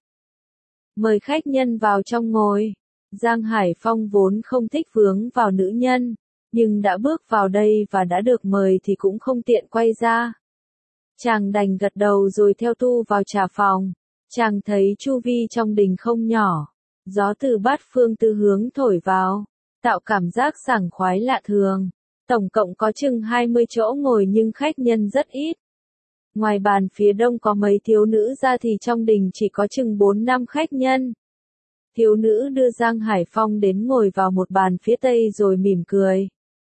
Mời khách nhân vào trong ngồi. Giang Hải Phong vốn không thích vướng vào nữ nhân, nhưng đã bước vào đây và đã được mời thì cũng không tiện quay ra. Chàng đành gật đầu rồi theo tu vào trà phòng. Chàng thấy chu vi trong đình không nhỏ, gió từ bát phương tư hướng thổi vào, tạo cảm giác sảng khoái lạ thường. Tổng cộng có chừng hai mươi chỗ ngồi nhưng khách nhân rất ít. Ngoài bàn phía đông có mấy thiếu nữ ra thì trong đình chỉ có chừng bốn năm khách nhân. Thiếu nữ đưa Giang Hải Phong đến ngồi vào một bàn phía tây rồi mỉm cười.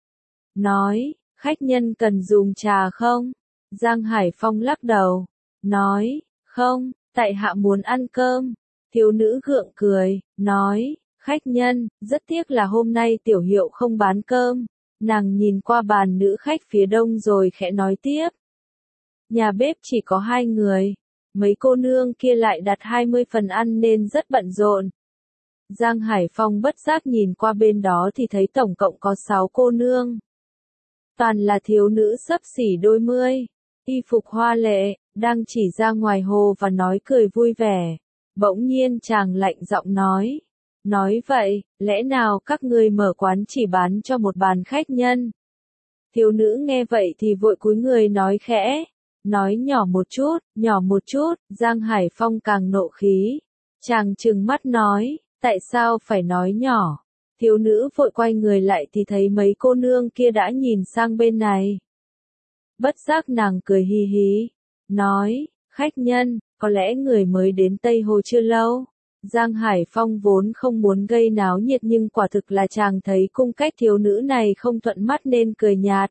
Nói, khách nhân cần dùng trà không? Giang Hải Phong lắc đầu. Nói, không, tại hạ muốn ăn cơm. Thiếu nữ gượng cười, nói, khách nhân, rất tiếc là hôm nay tiểu hiệu không bán cơm. Nàng nhìn qua bàn nữ khách phía đông rồi khẽ nói tiếp. Nhà bếp chỉ có hai người, mấy cô nương kia lại đặt hai mươi phần ăn nên rất bận rộn. Giang Hải Phong bất giác nhìn qua bên đó thì thấy tổng cộng có sáu cô nương. Toàn là thiếu nữ xấp xỉ đôi mươi, y phục hoa lệ, đang chỉ ra ngoài hồ và nói cười vui vẻ. Bỗng nhiên chàng lạnh giọng nói. Nói vậy, lẽ nào các ngươi mở quán chỉ bán cho một bàn khách nhân? Thiếu nữ nghe vậy thì vội cúi người nói khẽ. Nói nhỏ một chút, nhỏ một chút, Giang Hải Phong càng nộ khí. Chàng trừng mắt nói, tại sao phải nói nhỏ? Thiếu nữ vội quay người lại thì thấy mấy cô nương kia đã nhìn sang bên này. Bất giác nàng cười hì hí, nói, khách nhân, có lẽ người mới đến Tây Hồ chưa lâu. Giang Hải Phong vốn không muốn gây náo nhiệt nhưng quả thực là chàng thấy cung cách thiếu nữ này không thuận mắt nên cười nhạt.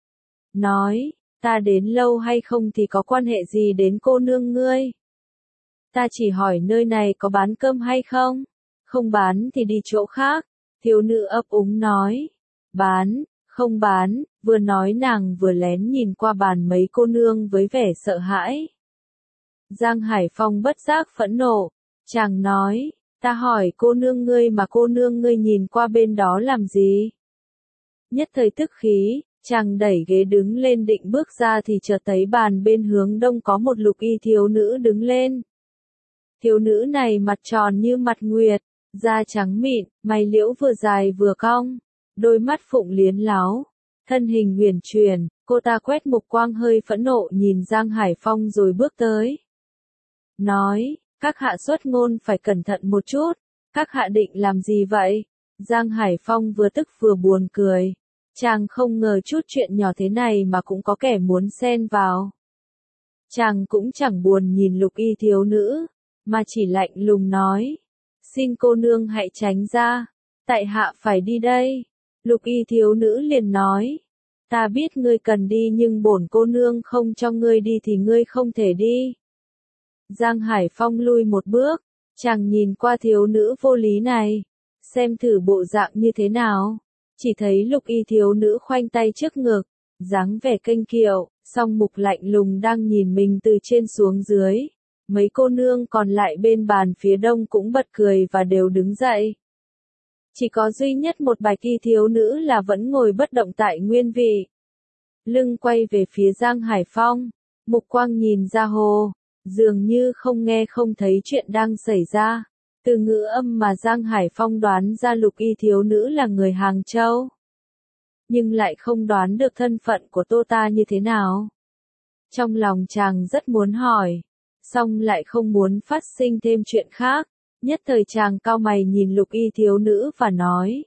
Nói, ta đến lâu hay không thì có quan hệ gì đến cô nương ngươi? Ta chỉ hỏi nơi này có bán cơm hay không? Không bán thì đi chỗ khác. Thiếu nữ ấp úng nói. Bán, không bán, vừa nói nàng vừa lén nhìn qua bàn mấy cô nương với vẻ sợ hãi. Giang Hải Phong bất giác phẫn nộ. Chàng nói, ta hỏi cô nương ngươi mà cô nương ngươi nhìn qua bên đó làm gì? Nhất thời tức khí, chàng đẩy ghế đứng lên định bước ra thì chợt thấy bàn bên hướng đông có một lục y thiếu nữ đứng lên. Thiếu nữ này mặt tròn như mặt nguyệt, da trắng mịn, mày liễu vừa dài vừa cong, đôi mắt phụng liến láo, thân hình huyền chuyển, cô ta quét mục quang hơi phẫn nộ nhìn Giang Hải Phong rồi bước tới. Nói, các hạ xuất ngôn phải cẩn thận một chút, các hạ định làm gì vậy? Giang Hải Phong vừa tức vừa buồn cười, chàng không ngờ chút chuyện nhỏ thế này mà cũng có kẻ muốn xen vào. Chàng cũng chẳng buồn nhìn lục y thiếu nữ, mà chỉ lạnh lùng nói. Xin cô nương hãy tránh ra, tại hạ phải đi đây. Lục y thiếu nữ liền nói. Ta biết ngươi cần đi nhưng bổn cô nương không cho ngươi đi thì ngươi không thể đi. Giang Hải Phong lui một bước, chàng nhìn qua thiếu nữ vô lý này, xem thử bộ dạng như thế nào. Chỉ thấy lục y thiếu nữ khoanh tay trước ngực, dáng vẻ kênh kiệu, song mục lạnh lùng đang nhìn mình từ trên xuống dưới. Mấy cô nương còn lại bên bàn phía đông cũng bật cười và đều đứng dậy. Chỉ có duy nhất một bạch y thiếu nữ là vẫn ngồi bất động tại nguyên vị. Lưng quay về phía Giang Hải Phong, mục quang nhìn ra hồ, dường như không nghe không thấy chuyện đang xảy ra. Từ ngữ âm mà Giang Hải Phong đoán ra lục y thiếu nữ là người Hàng Châu. Nhưng lại không đoán được thân phận của cô ta như thế nào. Trong lòng chàng rất muốn hỏi, song lại không muốn phát sinh thêm chuyện khác. Nhất thời chàng cau mày nhìn lục y thiếu nữ và nói.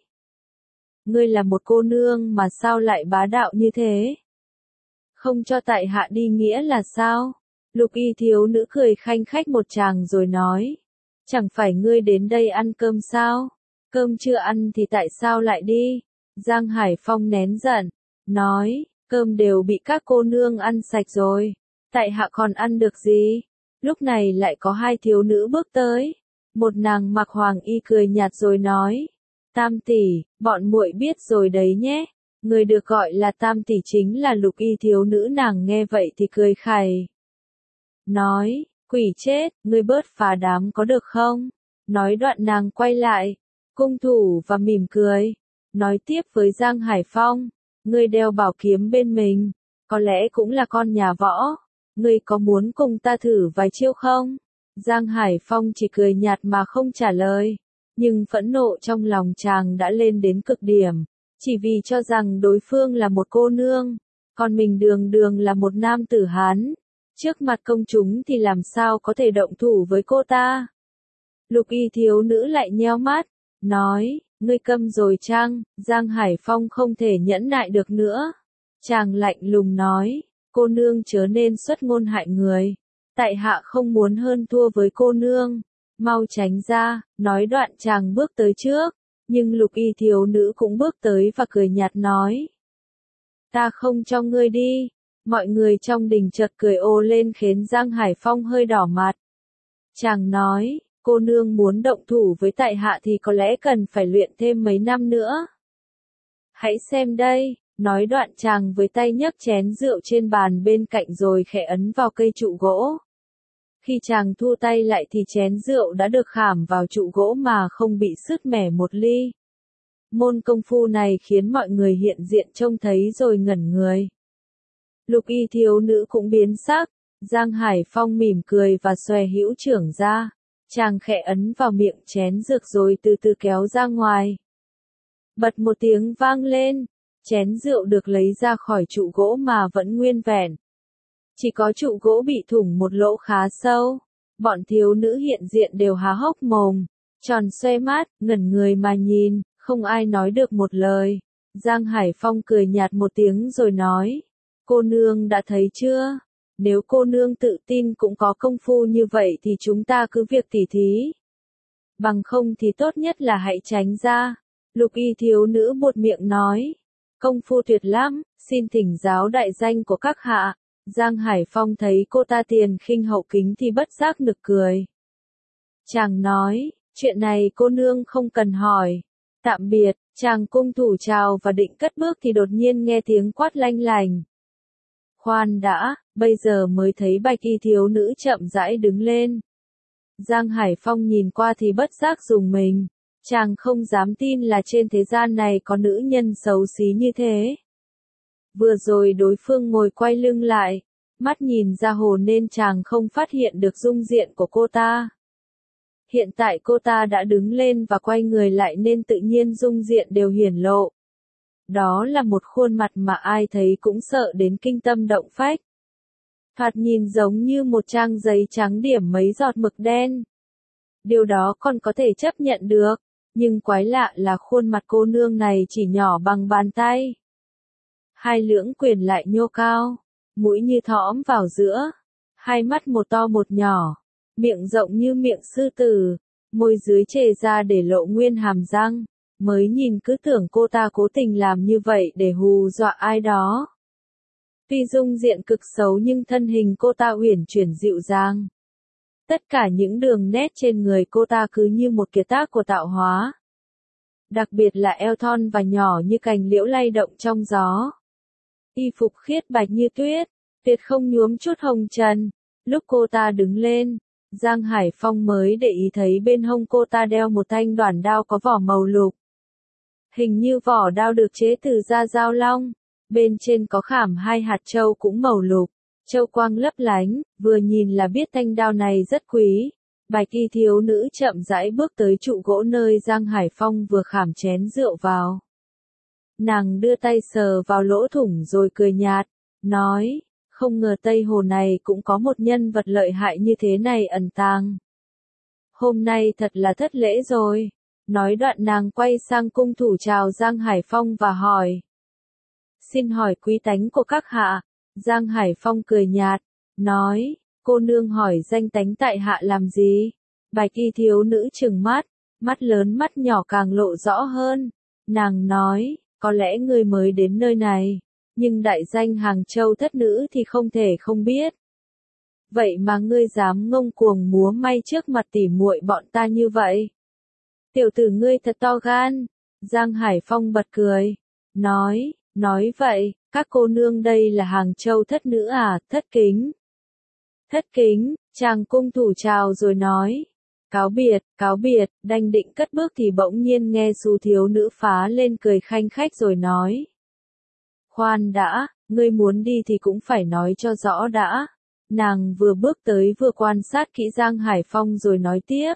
Ngươi là một cô nương mà sao lại bá đạo như thế? Không cho tại hạ đi nghĩa là sao? Lục y thiếu nữ cười khanh khách một tràng rồi nói. Chẳng phải ngươi đến đây ăn cơm sao? Cơm chưa ăn thì tại sao lại đi? Giang Hải Phong nén giận, nói, cơm đều bị các cô nương ăn sạch rồi. Tại hạ còn ăn được gì? Lúc này lại có hai thiếu nữ bước tới. Một nàng mặc hoàng y cười nhạt rồi nói. Tam tỷ, bọn muội biết rồi đấy nhé. Người được gọi là tam tỷ chính là lục y thiếu nữ. Nàng nghe vậy thì cười khẩy. Nói, quỷ chết, ngươi bớt phá đám có được không? Nói đoạn nàng quay lại, cung thủ và mỉm cười. Nói tiếp với Giang Hải Phong, ngươi đeo bảo kiếm bên mình, có lẽ cũng là con nhà võ. Ngươi có muốn cùng ta thử vài chiêu không? Giang Hải Phong chỉ cười nhạt mà không trả lời. Nhưng phẫn nộ trong lòng chàng đã lên đến cực điểm. Chỉ vì cho rằng đối phương là một cô nương. Còn mình đường đường là một nam tử Hán. Trước mặt công chúng thì làm sao có thể động thủ với cô ta? Lục y thiếu nữ lại nheo mắt. Nói, ngươi câm rồi chăng? Giang Hải Phong không thể nhẫn nại được nữa. Chàng lạnh lùng nói. Cô nương chớ nên xuất ngôn hại người. Tại hạ không muốn hơn thua với cô nương. Mau tránh ra, nói đoạn chàng bước tới trước. Nhưng lục y thiếu nữ cũng bước tới và cười nhạt nói. Ta không cho ngươi đi. Mọi người trong đình chợt cười ồ lên khiến Giang Hải Phong hơi đỏ mặt. Chàng nói, cô nương muốn động thủ với tại hạ thì có lẽ cần phải luyện thêm mấy năm nữa. Hãy xem đây, Nói đoạn chàng với tay nhấc chén rượu trên bàn bên cạnh rồi khẽ ấn vào cây trụ gỗ. Khi chàng thu tay lại thì chén rượu đã được khảm vào trụ gỗ mà không bị sứt mẻ một ly. Môn công phu này khiến mọi người hiện diện trông thấy rồi ngẩn người. Lục y thiếu nữ cũng biến sắc, Giang Hải Phong mỉm cười và xòe hữu trưởng ra. Chàng khẽ ấn vào miệng chén rượu rồi từ từ kéo ra ngoài. Bật một tiếng vang lên, chén rượu được lấy ra khỏi trụ gỗ mà vẫn nguyên vẹn. Chỉ có trụ gỗ bị thủng một lỗ khá sâu. Bọn thiếu nữ hiện diện đều há hốc mồm, tròn xoe mắt, ngẩn người mà nhìn, không ai nói được một lời. Giang Hải Phong cười nhạt một tiếng rồi nói, cô nương đã thấy chưa? Nếu cô nương tự tin cũng có công phu như vậy thì chúng ta cứ việc tỉ thí. Bằng không thì tốt nhất là hãy tránh ra. Lục y thiếu nữ buột miệng nói, công phu tuyệt lắm, xin thỉnh giáo đại danh của các hạ. Giang Hải Phong thấy cô ta tiền khinh hậu kính thì bất giác nực cười. Chàng nói, chuyện này cô nương không cần hỏi. Tạm biệt, chàng cung thủ chào và định cất bước thì đột nhiên nghe tiếng quát lanh lành. Khoan đã, bây giờ mới thấy bạch y thiếu nữ chậm rãi đứng lên. Giang Hải Phong nhìn qua thì bất giác rùng mình. Chàng không dám tin là trên thế gian này có nữ nhân xấu xí như thế. Vừa rồi đối phương ngồi quay lưng lại, mắt nhìn ra hồ nên chàng không phát hiện được dung diện của cô ta. Hiện tại cô ta đã đứng lên và quay người lại nên tự nhiên dung diện đều hiển lộ. Đó là một khuôn mặt mà ai thấy cũng sợ đến kinh tâm động phách. Thoạt nhìn giống như một trang giấy trắng điểm mấy giọt mực đen. Điều đó còn có thể chấp nhận được, nhưng quái lạ là khuôn mặt cô nương này chỉ nhỏ bằng bàn tay. Hai lưỡng quyền lại nhô cao, mũi như thõm vào giữa, hai mắt một to một nhỏ, miệng rộng như miệng sư tử, môi dưới chề ra để lộ nguyên hàm răng, mới nhìn cứ tưởng cô ta cố tình làm như vậy để hù dọa ai đó. Tuy dung diện cực xấu nhưng thân hình cô ta uyển chuyển dịu dàng. Tất cả những đường nét trên người cô ta cứ như một kiệt tác của tạo hóa. Đặc biệt là eo thon và nhỏ như cành liễu lay động trong gió. Y phục khiết bạch như tuyết, tuyệt không nhuốm chút hồng trần. Lúc cô ta đứng lên, Giang Hải Phong mới để ý thấy bên hông cô ta đeo một thanh đoản đao có vỏ màu lục. Hình như vỏ đao được chế từ da dao long, bên trên có khảm hai hạt châu cũng màu lục, châu quang lấp lánh, vừa nhìn là biết thanh đao này rất quý. Bạch y thiếu nữ chậm rãi bước tới trụ gỗ nơi Giang Hải Phong vừa khảm chén rượu vào. Nàng đưa tay sờ vào lỗ thủng rồi cười nhạt, nói, không ngờ Tây Hồ này cũng có một nhân vật lợi hại như thế này ẩn tàng. Hôm nay thật là thất lễ rồi. Nói đoạn nàng quay sang cung thủ chào Giang Hải Phong và hỏi. Xin hỏi quý tánh của các hạ. Giang Hải Phong cười nhạt, nói, cô nương hỏi danh tánh tại hạ làm gì? Bạch y thiếu nữ trừng mắt, mắt lớn mắt nhỏ càng lộ rõ hơn. Nàng nói, có lẽ ngươi mới đến nơi này, nhưng đại danh Hàng Châu thất nữ thì không thể không biết. Vậy mà ngươi dám ngông cuồng múa may trước mặt tỉ muội bọn ta như vậy? Tiểu tử ngươi thật to gan. Giang Hải Phong bật cười, nói, nói vậy, các cô nương đây là Hàng Châu thất nữ à? Thất kính. Thất kính, chàng cung thủ chào rồi nói, cáo biệt, cáo biệt, đành định cất bước thì bỗng nhiên nghe xu thiếu nữ phá lên cười khanh khách rồi nói. Khoan đã, ngươi muốn đi thì cũng phải nói cho rõ đã. Nàng vừa bước tới vừa quan sát kỹ Giang Hải Phong rồi nói tiếp.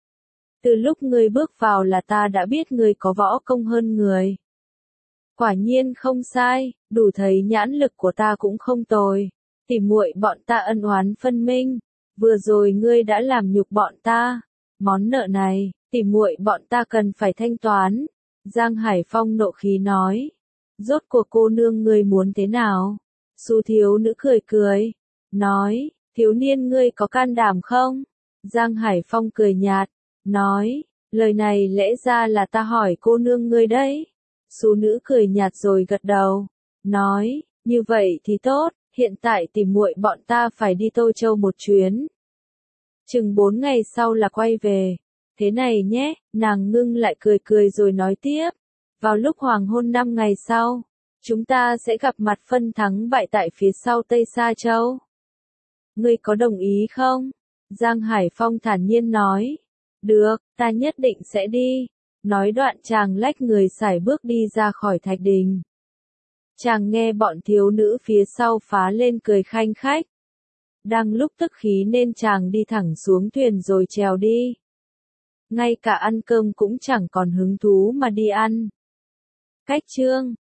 Từ lúc ngươi bước vào là ta đã biết ngươi có võ công hơn người. Quả nhiên không sai, đủ thấy nhãn lực của ta cũng không tồi. Tỉ muội bọn ta ân oán phân minh, vừa rồi ngươi đã làm nhục bọn ta, món nợ này, tỉ muội bọn ta cần phải thanh toán. Giang Hải Phong nộ khí nói, rốt cuộc cô nương ngươi muốn thế nào? Xu thiếu nữ cười cười, nói, thiếu niên ngươi có can đảm không? Giang Hải Phong cười nhạt, nói, lời này lẽ ra là ta hỏi cô nương ngươi đấy. Xu nữ cười nhạt rồi gật đầu, nói, như vậy thì tốt. Hiện tại tìm muội bọn ta phải đi Tô Châu một chuyến. Chừng bốn ngày sau là quay về. Thế này nhé, nàng ngưng lại cười cười rồi nói tiếp. Vào lúc hoàng hôn năm ngày sau, Chúng ta sẽ gặp mặt phân thắng bại tại phía sau Tây Sa Châu. Ngươi có đồng ý không? Giang Hải Phong thản nhiên nói. Được, ta nhất định sẽ đi. Nói đoạn chàng lách người sải bước đi ra khỏi thạch đình. Chàng nghe bọn thiếu nữ phía sau phá lên cười khanh khách. Đang lúc tức khí nên chàng đi thẳng xuống thuyền rồi trèo đi. Ngay cả ăn cơm cũng chẳng còn hứng thú mà đi ăn. Cách chương